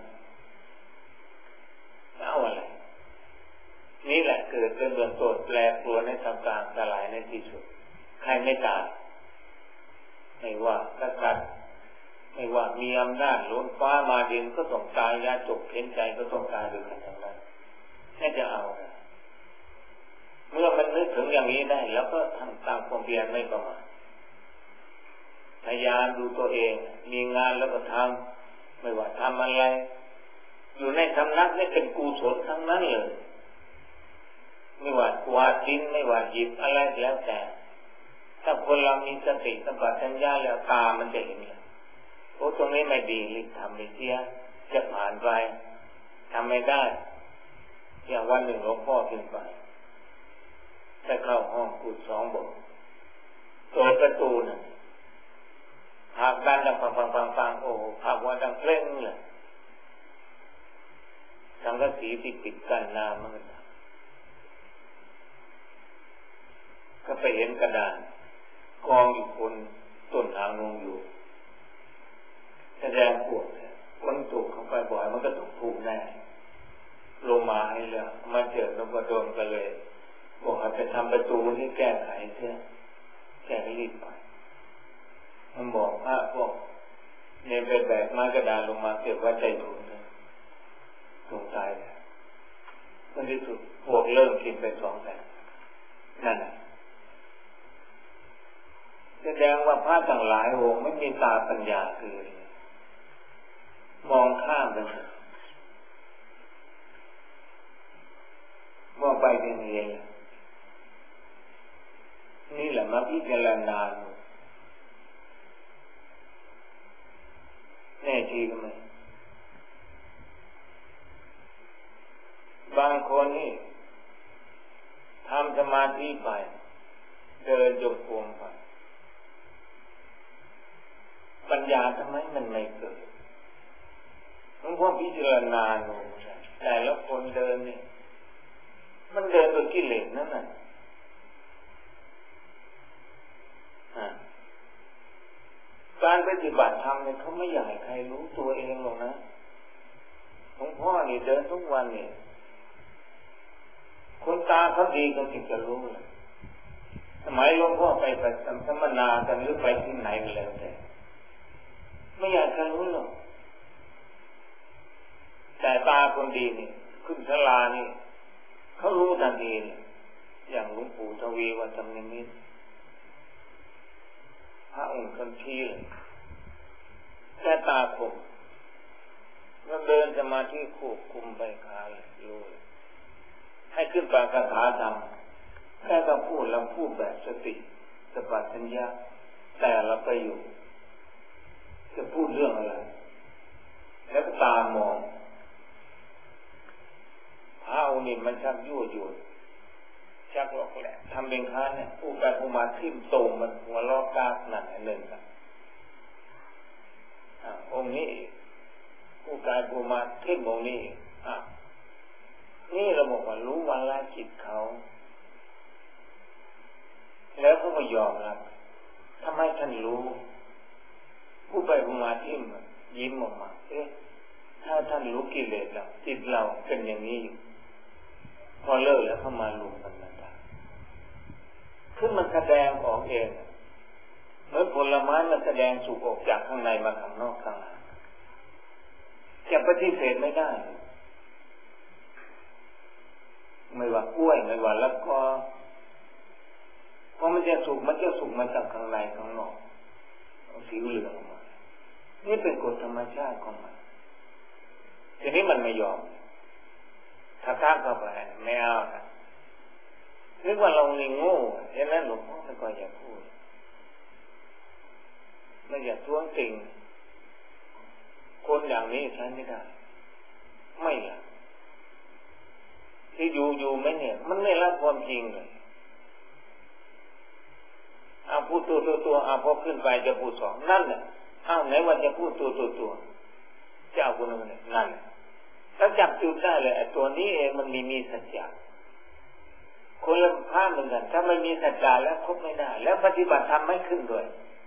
เอาอะไรนี่แหละเกิดเป็นเบื้องต้นแปรปรวนในทางการสลายในที่สุดใครไม่ตายไม่ว่ากษัตริย์ไม่ว่ามีอำนาจล้นฟ้ามาดินก็ต้องตายยาจกเข็นใจก็ต้องตายด้วยกันทั้งนั้นแค่จะเอาเมื่อมันนึกถึงอย่างนี้ได้แล้วก็ทำตามความเพียรไม่ประมาทพยายามดูตัวเองมีงานแล้วก็ทำไม่ว่าทำอะไรอยู่ในสำนักนี่เป็นกุศลทั้งนั้นเลยไม่ว่ากวาดดินไม่ว่าหยิบอะไรแล้วแต่ถ้าคนเรามีสติสัมปชัญญะแล้วตามันจะเห็นเลยโอ้ตรงนี้ไม่ดีรีบทำไม่เสียจะผ่านไปทำไม่ได้อย่างวันหนึ่งหลวงพ่อขึ้นไปแต่เข้าห้องพูด2 บทเปิดประตูน่ะหากดันดังฟังโอ้ภาพว่าดังเพลงเลยสังกะสีที่ปิดกั้นน้ำมันก็ไปเห็นกระดานกองอยู่บนต้นทางลงอยู่แสดงพวกคนตกเข้าไปบ่อยมันก็ถูกผูกแน่ลงมาให้แล้วมาเจอแล้วก็โดนกันเลยบอกให้ไปทำประตูที่แก้ไขเสียแก้รีบไปมันบอกพระพวกเนี่ยไปแบกไม้กระดานลงมาเก็บไว้ใจถุงเลยสงสัยมันที่สุดพวกเริ่มกินไป2 แสนนั่นแหละแสดงว่าพระต่างหลายองค์ไม่มีตาปัญญาคือมองข้ามไปว่าไปเป็นเองนี่แหละมาพิจารณาแน่จริงไหมบางคนนี่ทำสมาธิไปเดินจงกรมไปปัญญาทำไมมันไม่เกิดหลวงพ่อพิจารณาดูแต่ละคนเดินนี่มันเดินโดยกิเลสนั่นแหละการปฏิบัติธรรมเนี่ยเขาไม่อยากให้ใครรู้ตัวเองหรอกนะหลวงพ่อนี่เดินทุกวันเนี่ยคนตาเขาดีก็ถึงจะรู้เลยสมัยหลวงพ่อไปสัมมนากันหรือไปที่ไหนก็แล้วแต่ไม่อยากจะรู้หรอกแต่ตาคนดีนี่ขึ้นศาลานี่เขารู้ทันทีอย่างหลวงปู่ทวีวัฒนนิมิตรพระองค์คนชี้เลยแค่ตาคมแล้วเดินสมาธิควบคุมไปขาเลยรู้ให้ขึ้นปากคาถาธรรมแค่ต้องพูดแล้วพูดแบบสติสัมปชัญญะแต่ละประโยคจะพูดเรื่องอะไรแล้วตามองพระองค์นี่มันชักยั่วยุชักหลอกแหละทำเป็นค้าเนี่ยผู้การผู้มาทิ่มโตมันหัวล้อกาหนักหนึ่งครับองค์นี้ผู้การผู้มาทิ่มองค์นี้นี่เราบอกว่ารู้วันละจิตเขาแล้วเขาก็ยอมรับทำไมท่านรู้ผู้ไปผู้มาทิ่มยิ้มออกมาถ้าท่านรู้กิเลสแล้วจิตเราเป็นอย่างนี้อยู่พอเลิกแล้วเข้ามาลุมกันได้คือมันแสดงออกเองเหมือนผลไม้มันแสดงสุกออกจากข้างในมาข้างนอกข้างในจะปฏิเสธไม่ได้ไม่ว่ากล้วยไม่ว่าแล้วก็เพราะมันจะสุกมาจากข้างในข้างนอกสีเหลืองมานี่เป็นกฎธรรมชาติของมันทีนี้มันไม่ยอมถ้าท้าเข้าไปไม่เอานึกว่าเราโง่ฉะนั้นหลวงพ่อท่านก็อย่าพูดไม่อย่าท้วงติงคนอย่างนี้ใช้ไม่ได้ไม่ละที่อยู่ไหมเนี่ยมันไม่รับความจริงเลยพูดตัวพอขึ้นไปจะพูดสองนั่นแหละไหนว่าจะพูดตัวเจ้าคุณนั่นนั่นแล้วจับจุดได้เลยตัวนี้เองมันมีสัจจะคนละภาพเหมือนกันถ้าไม่มีสัจจะแล้วคบไม่ได้แล้วปฏิบัติธรรมไม่ขึ้นด้วย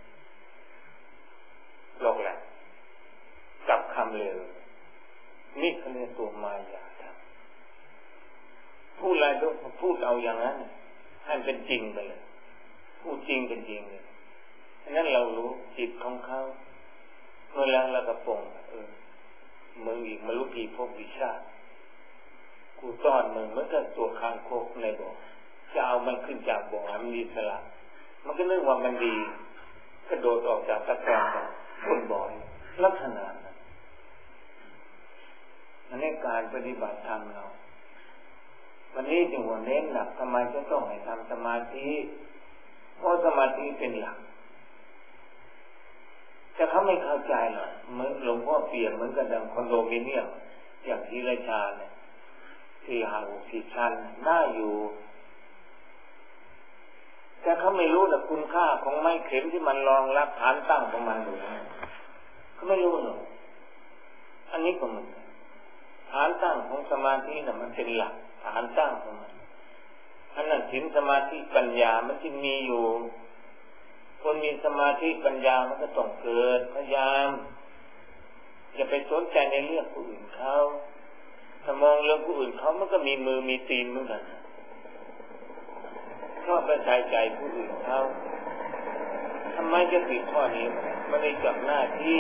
หลอกแหละกับคำเลวนี่เขาเรียกตัวมายาธรรมพูดอะไรต้องพูดเอาอย่างนั้นให้เป็นจริงไปเลยพูดจริงเป็นจริงเลยนั่นเรารู้จิตของเขาเมื่อแล้วเราก็ปรงมึงอีกมารู้กี่ภพกี่ชาติกูต้อนมึงเหมือนกับตัวคางคกในบ่อจะเอามันขึ้นจากบ่อมันมีสละมันก็นึกว่ามันดีกระโดดออกจากตะแกรงบนบ่อลักษณะนั้นอันนี้การปฏิบัติธรรมเราวันนี้จึงว่าเน้นหนักทำไมจะต้องให้ทำสมาธิเพราะสมาธิเป็นหลักแต่เขาไม่เข้าใจหรอกเหมือนหลวงพ่อเปรียบเหมือนกับดังคอนโดมิเนียมอย่างศรีราชาเนี่ย4-5-6ชั้นน่าอยู่แต่เขาไม่รู้แต่คุณค่าของไม้เข็มที่มันรองรับฐานตั้งของมันอยู่เขาไม่รู้หรอกอันนี้ก็เหมือนกันฐานตั้งของสมาธิน่ะมันเป็นหลักฐานตั้งของมันอันนั้นศีลสมาธิปัญญามันจึงมีอยู่คนมีสมาธิปัญญามันก็ต้องเกิดพยายามอย่าไปสนใจในเรื่องผู้อื่นเขาถ้ามองเรื่องผู้อื่นเขามันก็มีมือมีตีนเหมือนกันชอบไปใส่ใจผู้อื่นเขาทำไมจะผิดข้อนี้ไม่ได้จับหน้าที่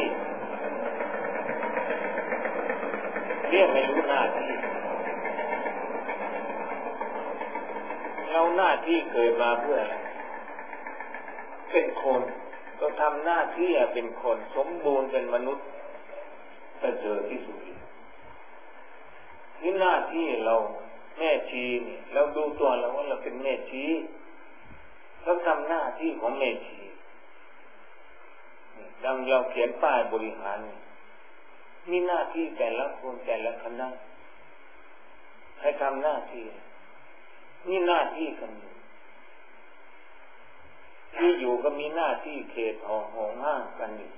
เรียกไม่รู้หน้าที่เราหน้าที่เกิดมาเพื่ออะไรเป็นคนก็ทำหน้าที่เป็นคนสมบูรณ์เป็นมนุษย์จะเจอที่สุดนี่หน้าที่เราแม่ชีนี่เราดูตัวเราว่าเราเป็นแม่ชีเราทำหน้าที่ของแม่ชีดังเราเขียนป้ายบริหารมีหน้าที่แต่ละคนแต่ละคณะให้ทำหน้าที่นี่หน้าที่กันอยู่ที่อยู่ก็มีหน้าที่เขตห้องห้างกันอยู่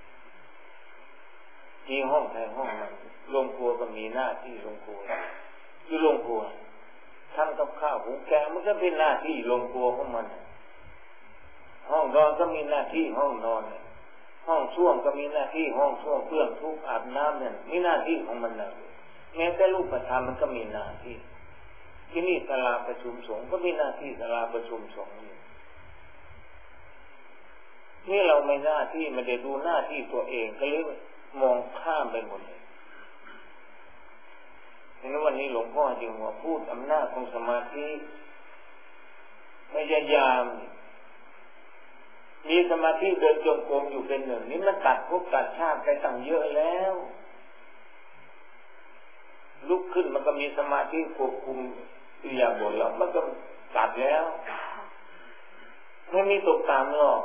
ที่ห้องใครห้องมันโรงครัวก็มีหน้าที่โรงครัวคือโรงครัวทำกับข้าวหุงแกงมันก็เป็นหน้าที่โรงครัวของมันห้องนอนก็มีหน้าที่ห้องนอนห้องส้วมก็มีหน้าที่ห้องส้วมเครื่องทุกอาบน้ำเนี่ยมีหน้าที่ของมันนะแม้แต่รูปธรรมมันก็มีหน้าที่ที่นี่ศาลาประชุมสงฆ์ก็มีหน้าที่ศาลาประชุมสงฆ์นี่เราไม่หน้าที่ไม่ได้ดูหน้าที่ตัวเองก็เลยมองข้ามไปหมดเลยฉะนั้นวันนี้หลวงพ่อจึงว่าพูดอำนาจของสมาธิพยายามมีสมาธิเดินจงกรมอยู่เป็นหนึ่งนี่มันตัดภพตัดชาติไปตั้งเยอะแล้วลุกขึ้นมันก็มีสมาธิควบคุมอิริยาบถแล้วมันก็ตัดแล้วไม่มีตกตามหรอก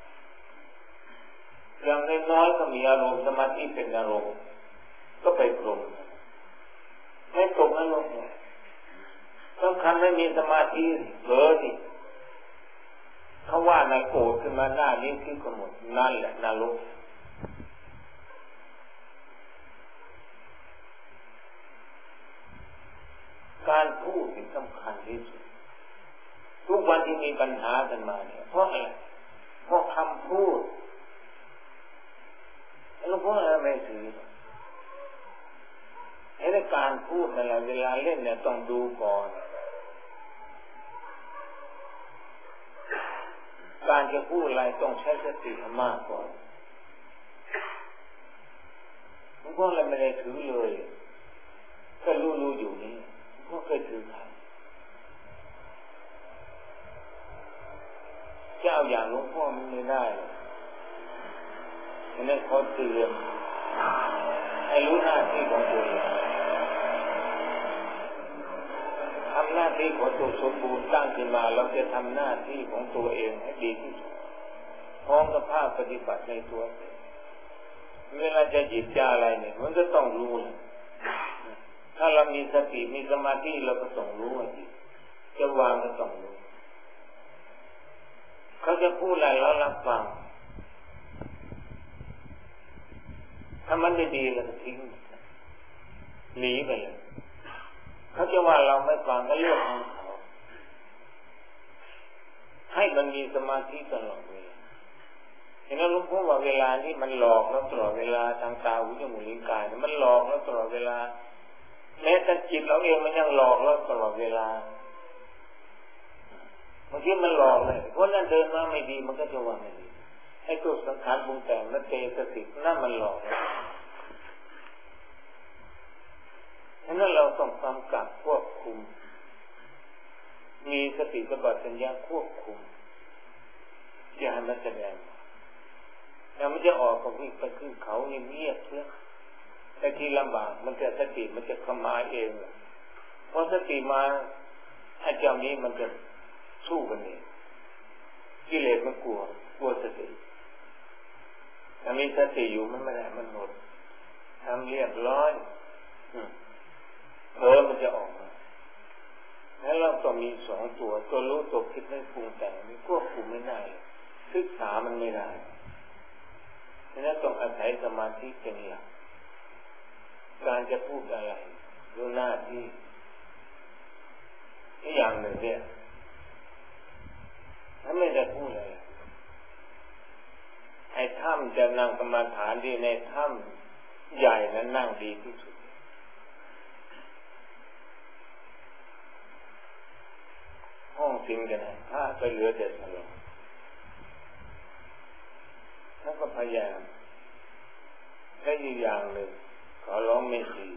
อย่างน้อยๆก็มีอารมณ์สมาธิเป็นอารมณ์ก็ไปกลมไม่ตกอารมณ์สำคัญไม่มีสมาธิเผลอดิเขาว่านายโกรธขึ้นมาหน้านี้ที่ก็หมดนั่นแหละนรกการพูดเป็นสำคัญที่สุดทุกวันที่มีปัญหากันมาเนี่ยเพราะอะไรเพราะคำพูดแล้วพวกเราไม่ถือไอ้ในการพูดเวลาเล่นเนี่ยต้องดูก่อนการจะพูดอะไรต้องใช้สติมากก่อนพวกเราไม่ได้ถือเลยก็รู้อยู่นี่พวกเคยถือใครเจ้าอย่างหลวงพ่อมันไม่ได้ฉะนั้นเขาเตือนให้รู้หน้าที่ของตัวเองทำหน้าที่ของตัวสมบูรณ์ตั้งขึ้นมาเราจะทำหน้าที่ของตัวเองให้ดีที่สุดพร้อมกับภาคปฏิบัติในตัวเองเวลาจะหยิบจะอะไรเนี่ยมันก็ต้องรู้ถ้าเรามีสติมีสมาธิเราก็ต้องรู้ว่าจะวางก็ต้องรู้เขาจะพูดอะไรเรารับฟังถ้ามันไม่ดีเราทิ้งหนีไปเลยเขาจะว่าเราไม่ฟังก็เรื่องของเขาให้มันมีสมาธิตลอดเวลาเห็นไหมหลวงพ่อว่าเวลานี้มันหลอกเราตลอดเวลาทางตาหูจมูกลิ้นกายมันหลอกเราตลอดเวลาแม้แต่จิตเราเองมันยังหลอกเราตลอดเวลาบางทีมันหลอกเลยเพราะนั่นเดินมาไม่ดีมันก็จะว่าไม่ดีให้ตัวสังขารปรุงแต่งนั่นเตสตินั่นมันหลอกเราฉะนั้นเราต้องกำกับควบคุมมีสติสัมปชัญญะควบคุมอย่าให้มันแสดงแล้วมันจะออกกับวิ่งไปขึ้นเขาเงียบๆเสียแต่ที่ลำบากมันจะสติมันจะเข้ามาเองเพราะสติมาไอ้เจ้านี้มันจะสู้กันเองกิเลสมันกลัวสติถ้ามีสติอยู่มันไม่ได้มันหมดทำเรียบร้อยมันจะออกมาแล้วเราต้องมีสองตัวรู้ตัวคิดไม่ปรุงแต่งไม่ควบคุมไม่ได้ศึกษามันไม่ได้ฉะนั้นต้องอาศัยสมาธิเป็นหลักการจะพูดอะไรรู้หน้าที่ที่อย่างหนึ่งเนี่ยถ้าไม่ได้พูดอะไรไอ้ถ้ำจะนั่งกรรมฐานดีในถ้ำใหญ่นั้นนั่งดีที่สุดห้องสิงกันนะถ้าไปเหลือแต่สลบแล้วก็พยายามได้อีกอย่างหนึ่งขอร้องไม่ดี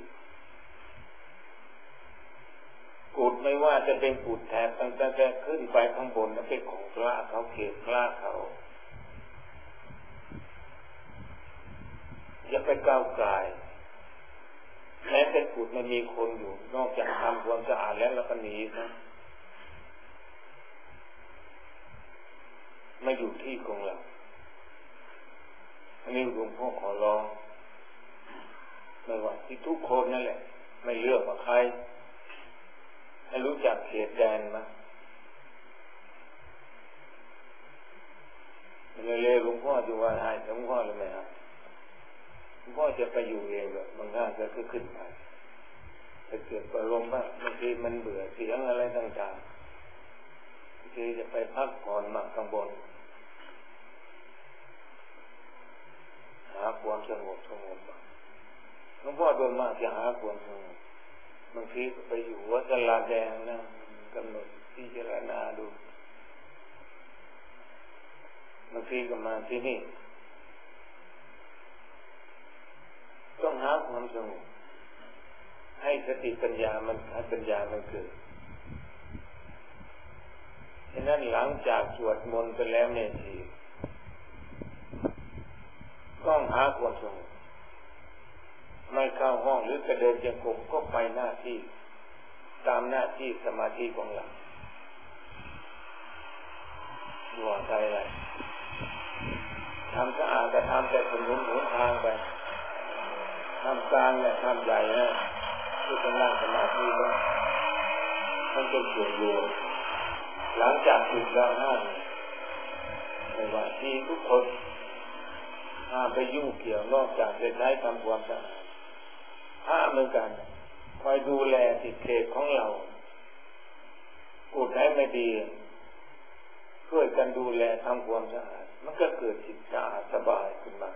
กุดไม่ว่าจะเป็นกุดแถบตั้งแต่ขึ้นไปข้างบนแล้วเป็นของพระเขาเขตพระเขาอย่าไปก้าวไกลแม้แต่กุดมันมีคนอยู่นอกจากทำความสะอาดแล้วเราก็หนีนะไม่อยู่ที่ของเราอันนี้หลวงพ่อขอร้องไม่ว่าที่ทุกคนนั่นแหละไม่เลือกว่าใครให้รู้จักเขตแดนมาเลยหลวงพ่อจะว่าให้หลวงพ่อเลยไหมครับหลวงพ่อจะไปอยู่เองแบบบางครั้งก็ขึ้นไปจะเกิดอารมณ์บ้างบางทีมันเบื่อเสียงอะไรต่างๆบางทีจะไปพักผ่อนมากข้างบนหาความสงบหลวงพ่อโดยมากจะหาความสงบบางทีไปอยู่วัดตลาดแดงนะกำหนดพิจารณาดูบางทีก็มาที่นี่ต้องหาความสงบให้สติปัญญามันเกิดฉะนั้นหลังจากสวดมนต์ไปแล้วเนี่ยทีต้องหาความสงบไม่เข้าห้องหรือกระเดินจงกรมก็ไปหน้าที่ตามหน้าที่สมาธิของเราหัวใจอะไรทำสะอาดก็ทำแต่ถนนหนทางไปทำกลางเนี่ยทำใหญ่นะที่จะนั่งสมาธิแล้วมันจะเกิดอยู่หลังจากถึงแล้วห้ามในวันที่ทุกคนห้ามไปยุ่งเกี่ยวนอกจากจะใช้ทำความสะอาดห้ามเหมือนกันคอยดูแลสิเขตของเราอุดให้ไม่ดีช่วยกันดูแลทำความสะอาดมันก็เกิดจิตสะอาดสบายขึ้นมา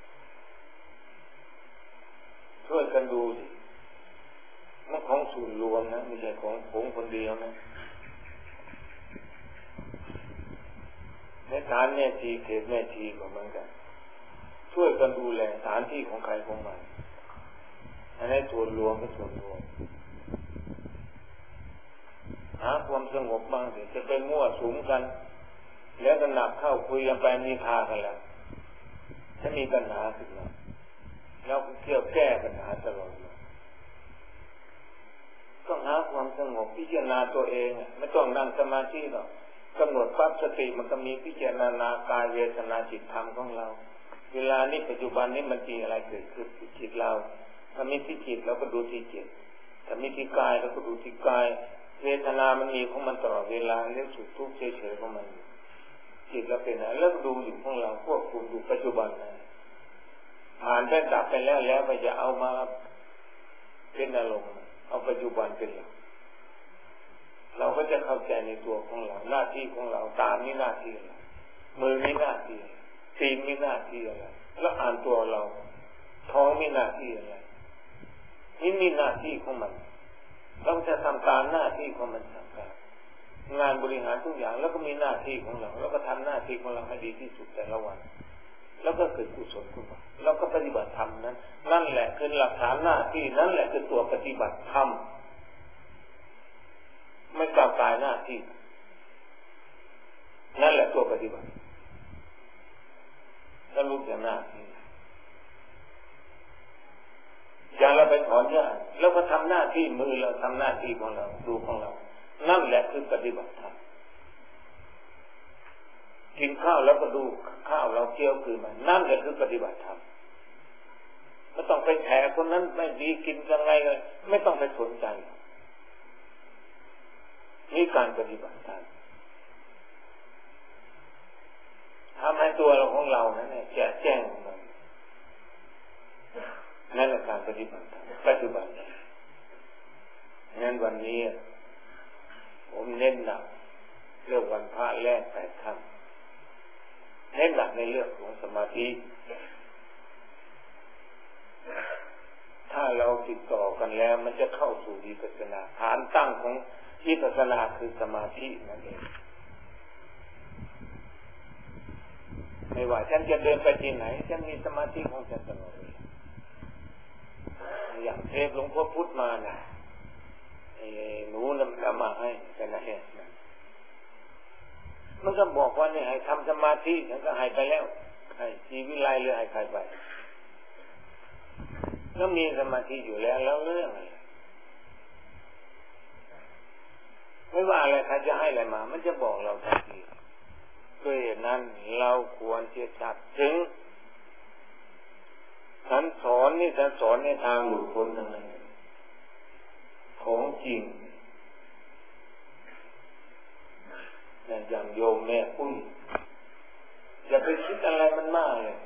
ช่วยกันดูดิมันของส่วนรวมนะไม่ใช่ของผมคนเดียวนะในศาลแม่ชีเขตแม่ชีก็เหมือนกันช่วยกันดูแลสถานที่ของใครของมันอันนี้ส่วนรวมก็ส่วนรวมหาความสงบบ้างสิจะไปมั่วสุมกันแล้วก็หนักเข้าคุยกันไปมีพากันแล้วถ้ามีปัญหาขึ้นมาเราก็เที่ยวแก้ปัญหาตลอดต้องหาความสงบพิจารณาตัวเองไม่ต้องนั่งสมาธิหรอกกำหนดปั๊บสติมันก็มีพิจารณากายเวทนาจิตธรรมของเราเวลานี้ปัจจุบันนี้มันมีอะไรเกิดขึ้นที่จิตเราถ้ามีที่จิตเราก็ดูที่จิตถ้ามีที่กายเราก็ดูที่กายเวทนามันมีของมันตลอดเวลาเรื่องสุขทุกข์เฉยๆของมันจิตเราเป็นอะไรแล้วดูอยู่ของเราควบคุมดูปัจจุบันนะผ่านไปดับไปแล้วไปจะเอามาเป็นอารมณ์เอาปัจจุบันเป็นหลักเราก็จะเข้าใจในตัวของเราหน้าที่ของเราตานี่หน้าที่อะไรมือนี่หน้าที่อะไรตีนนี่หน้าที่อะไรแล้วอ่านตัวเราท้องนี่หน้าที่อะไรนี่มีหน้าที่ของมันเราจะทำตามหน้าที่ของมันทำการงานบริหารทุกอย่างแล้วก็มีหน้าที่ของเราแล้วก็ทำหน้าที่ของเราให้ดีที่สุดแต่ละวันแล้วก็เกิดกุศลขึ้นมาแล้วก็ปฏิบัติธรรมนั้นนั่นแหละคือหลักฐานหน้าที่นั่นแหละคือตัวปฏิบัติธรรมไม่ก้าวไกลหน้าที่นั่นแหละตัวปฏิบัติถ้ารู้จักหน้าที่อย่างเราไปถอนหญ้าแล้วก็ทำหน้าที่มือเราทำหน้าที่ของเราดูของเรานั่นแหละคือปฏิบัติธรรมกินข้าวแล้วก็ดูข้าวเราเคี้ยวคือมันนั่นแหละคือปฏิบัติธรรมไม่ต้องไปแถคนนั้นไม่ดีกินยังไงเลยไม่ต้องไปสนใจนี่การปฏิบัติธรรมทำให้ตัวเราของเรานั้นเนี่ยแจ้งมันนั่นแหละการปฏิบัติธรรมปัจจุบันงั้นวันนี้ผมเน้นหนักเรื่องวันพระแรก8 ค่ำเน้นหนักในเรื่องของสมาธิถ้าเราติดต่อกันแล้วมันจะเข้าสู่วิปัสสนาฐานตั้งของวิปัสสนาคือสมาธินั่นเองไม่ว่าฉันจะเดินไปที่ไหนฉันมีสมาธิของฉันตลอดอย่างเทพหลวงพ่อพุธมาน่ะหนูนำมาให้กันนะเนี่ยมันก็บอกว่าเนี่ยให้ทำสมาธิฉันก็ให้ไปแล้วให้ชีวิไลหรือให้ใครไปก็มีสมาธิอยู่แล้วเรื่องอะไรไม่ว่าอะไรใครจะให้อะไรมามันจะบอกเราทันทีด้วยนั้นเราควรจะจัดถึงท่านสอนนี่ท่านสอนในทางหลุดพ้นทั้งนั้นของจริงอย่างโยมแม่ปุ้ยอย่าไปคิดอะไรมันมากเลย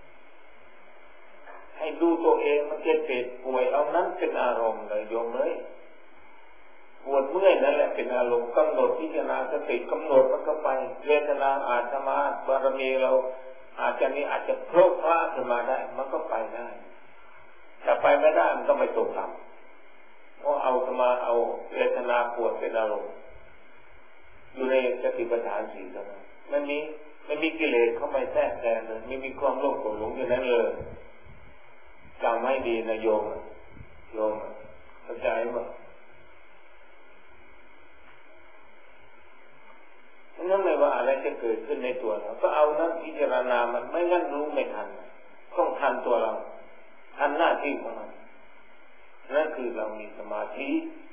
ให้ดูตัวเองมันเจ็บป่วยเอานั้นเป็นอารมณ์เลยโยมเลยปวดเมื่อยนั่นแหละเป็นอารมณ์กำหนดพิจารณาสติกำหนดมันก็ไปเวทนาอาจจะมาบารมีเราอาจจะโผล่พระขึ้นมาได้มันก็ไปได้แต่ไปไม่ได้มันก็ไม่ตกต่ำเพราะเอาเอาเวทนาปวดเป็นอารมณ์อยู่ในสติปัฏฐาน4แล้วมันมีกิเลสเข้าไปแทรกแซงเลยมีความโลภโกรธหลงอยู่นั้นเลยจำให้ดีนะโยมเข้าใจไหมนั่นไม่ว่าอะไรจะเกิดขึ้นในตัวเราก็เอานั้นพิจารณามันไม่งั้นรู้ไม่ทันต้องทันตัวเราทันหน้าที่ของมันนั่นคือเรามีสมาธิ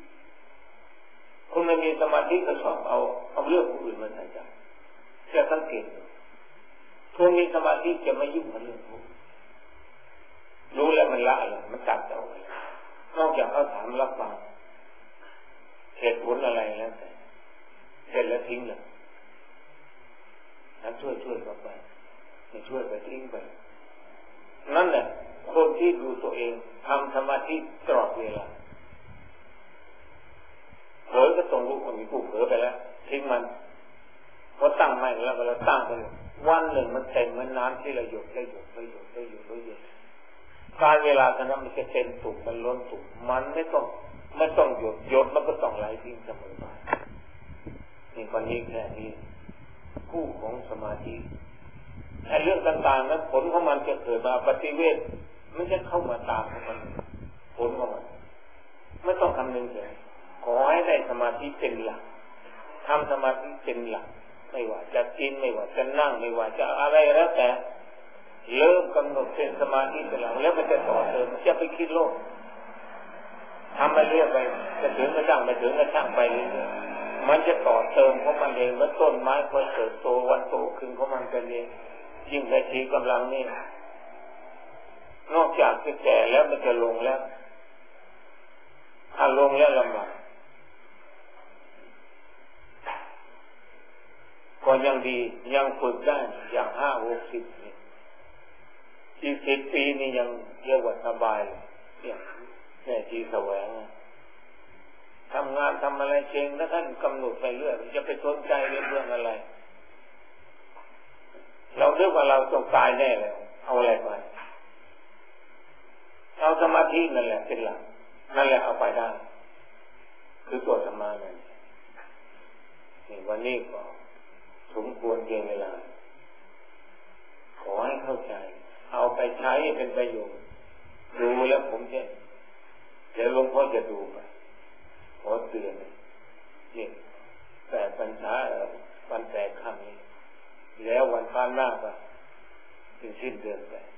คนไม่มีสมาธิก็ชอบเอาเรื่องผู้อื่นมาใส่ใจจะสังเกตคนมีสมาธิจะไม่ยุ่งกับเรื่องผู้รู้แล้วมันละอะไรมันตัดออกนอกจากเขาถามรับฟังเหตุผลอะไรแล้วแต่เสร็จแล้วทิ้งเลยนั้นช่วยกันไปไม่ช่วยไปทิ้งไปนั่นแหละคนที่ดูตัวเองทำสมาธิตลอดเวลาเผลอก็ตรงรู้ว่ามีผู้เผลอไปแล้วทิ้งมันพอตั้งไม่แล้วก็เราตั้งไปวันหนึ่งมันเต็มเหมือนน้ำที่เราหยดการเวลาขณะมันจะเต็มตุ่มมันล้นตุ่มมันไม่ต้องหยดมันก็ต้องไหลทิ้งเสมอไปนี่วันนี้แค่นี้คู่ของสมาธิไอ้เรื่องต่างๆนั้นผลของมันจะเกิดมาปฏิเวทมันจะเข้ามาตามของมันผลของมันไม่ต้องคำนึงเลยขอให้ได้สมาธิเป็นหลักทำสมาธิเป็นหลักไม่ว่าจะกินไม่ว่าจะนั่งไม่ว่าจะอะไรแล้วแต่เริ่มกำหนดเป็นสมาธิเป็นหลักแล้วมันจะต่อเติมจะไปคิดโลกทำไปเรื่อยไปจะถึงกระช่างไปถึงกระช่างไปเรื่อยๆมันจะต่อเติมของมันเองเมื่อต้นไม้ค่อยเติบโตวันโตขึ้นของมันกันเองยิ่งในชีวิตกำลังนี่นอกจากจะแก่แล้วมันจะลงแล้วถ้าลงแล้วลำบากก็ยังดียังฝึกได้อย่าง50-60นี่อีก10 ปีนี่ยังเรียกว่าสบายเลยเนี่ยแม่ชีแสวงทำงานทำอะไรเก่งแล้วท่านกำหนดไปเรื่อยจะไปสนใจเรื่องอะไรเราเรียกว่าเราต้องตายแน่เลยเอาอะไรไปเอาสมาธินั่นแหละเป็นหลักนั่นแหละเอาไปได้คือตัวธรรมะนั่นวันนี้ก็สมควรเพียงเวลาขอให้เข้าใจเอาไปใช้เป็นประโยชน์ดูแล้วผมเดี๋ยวหลวงพ่อจะดูไปขอเตือนนี่แต่ปัญหาวันแตกค่ำนี้แล้ววันฟ้าหน้าก็ถึงสิ้นเดือนไป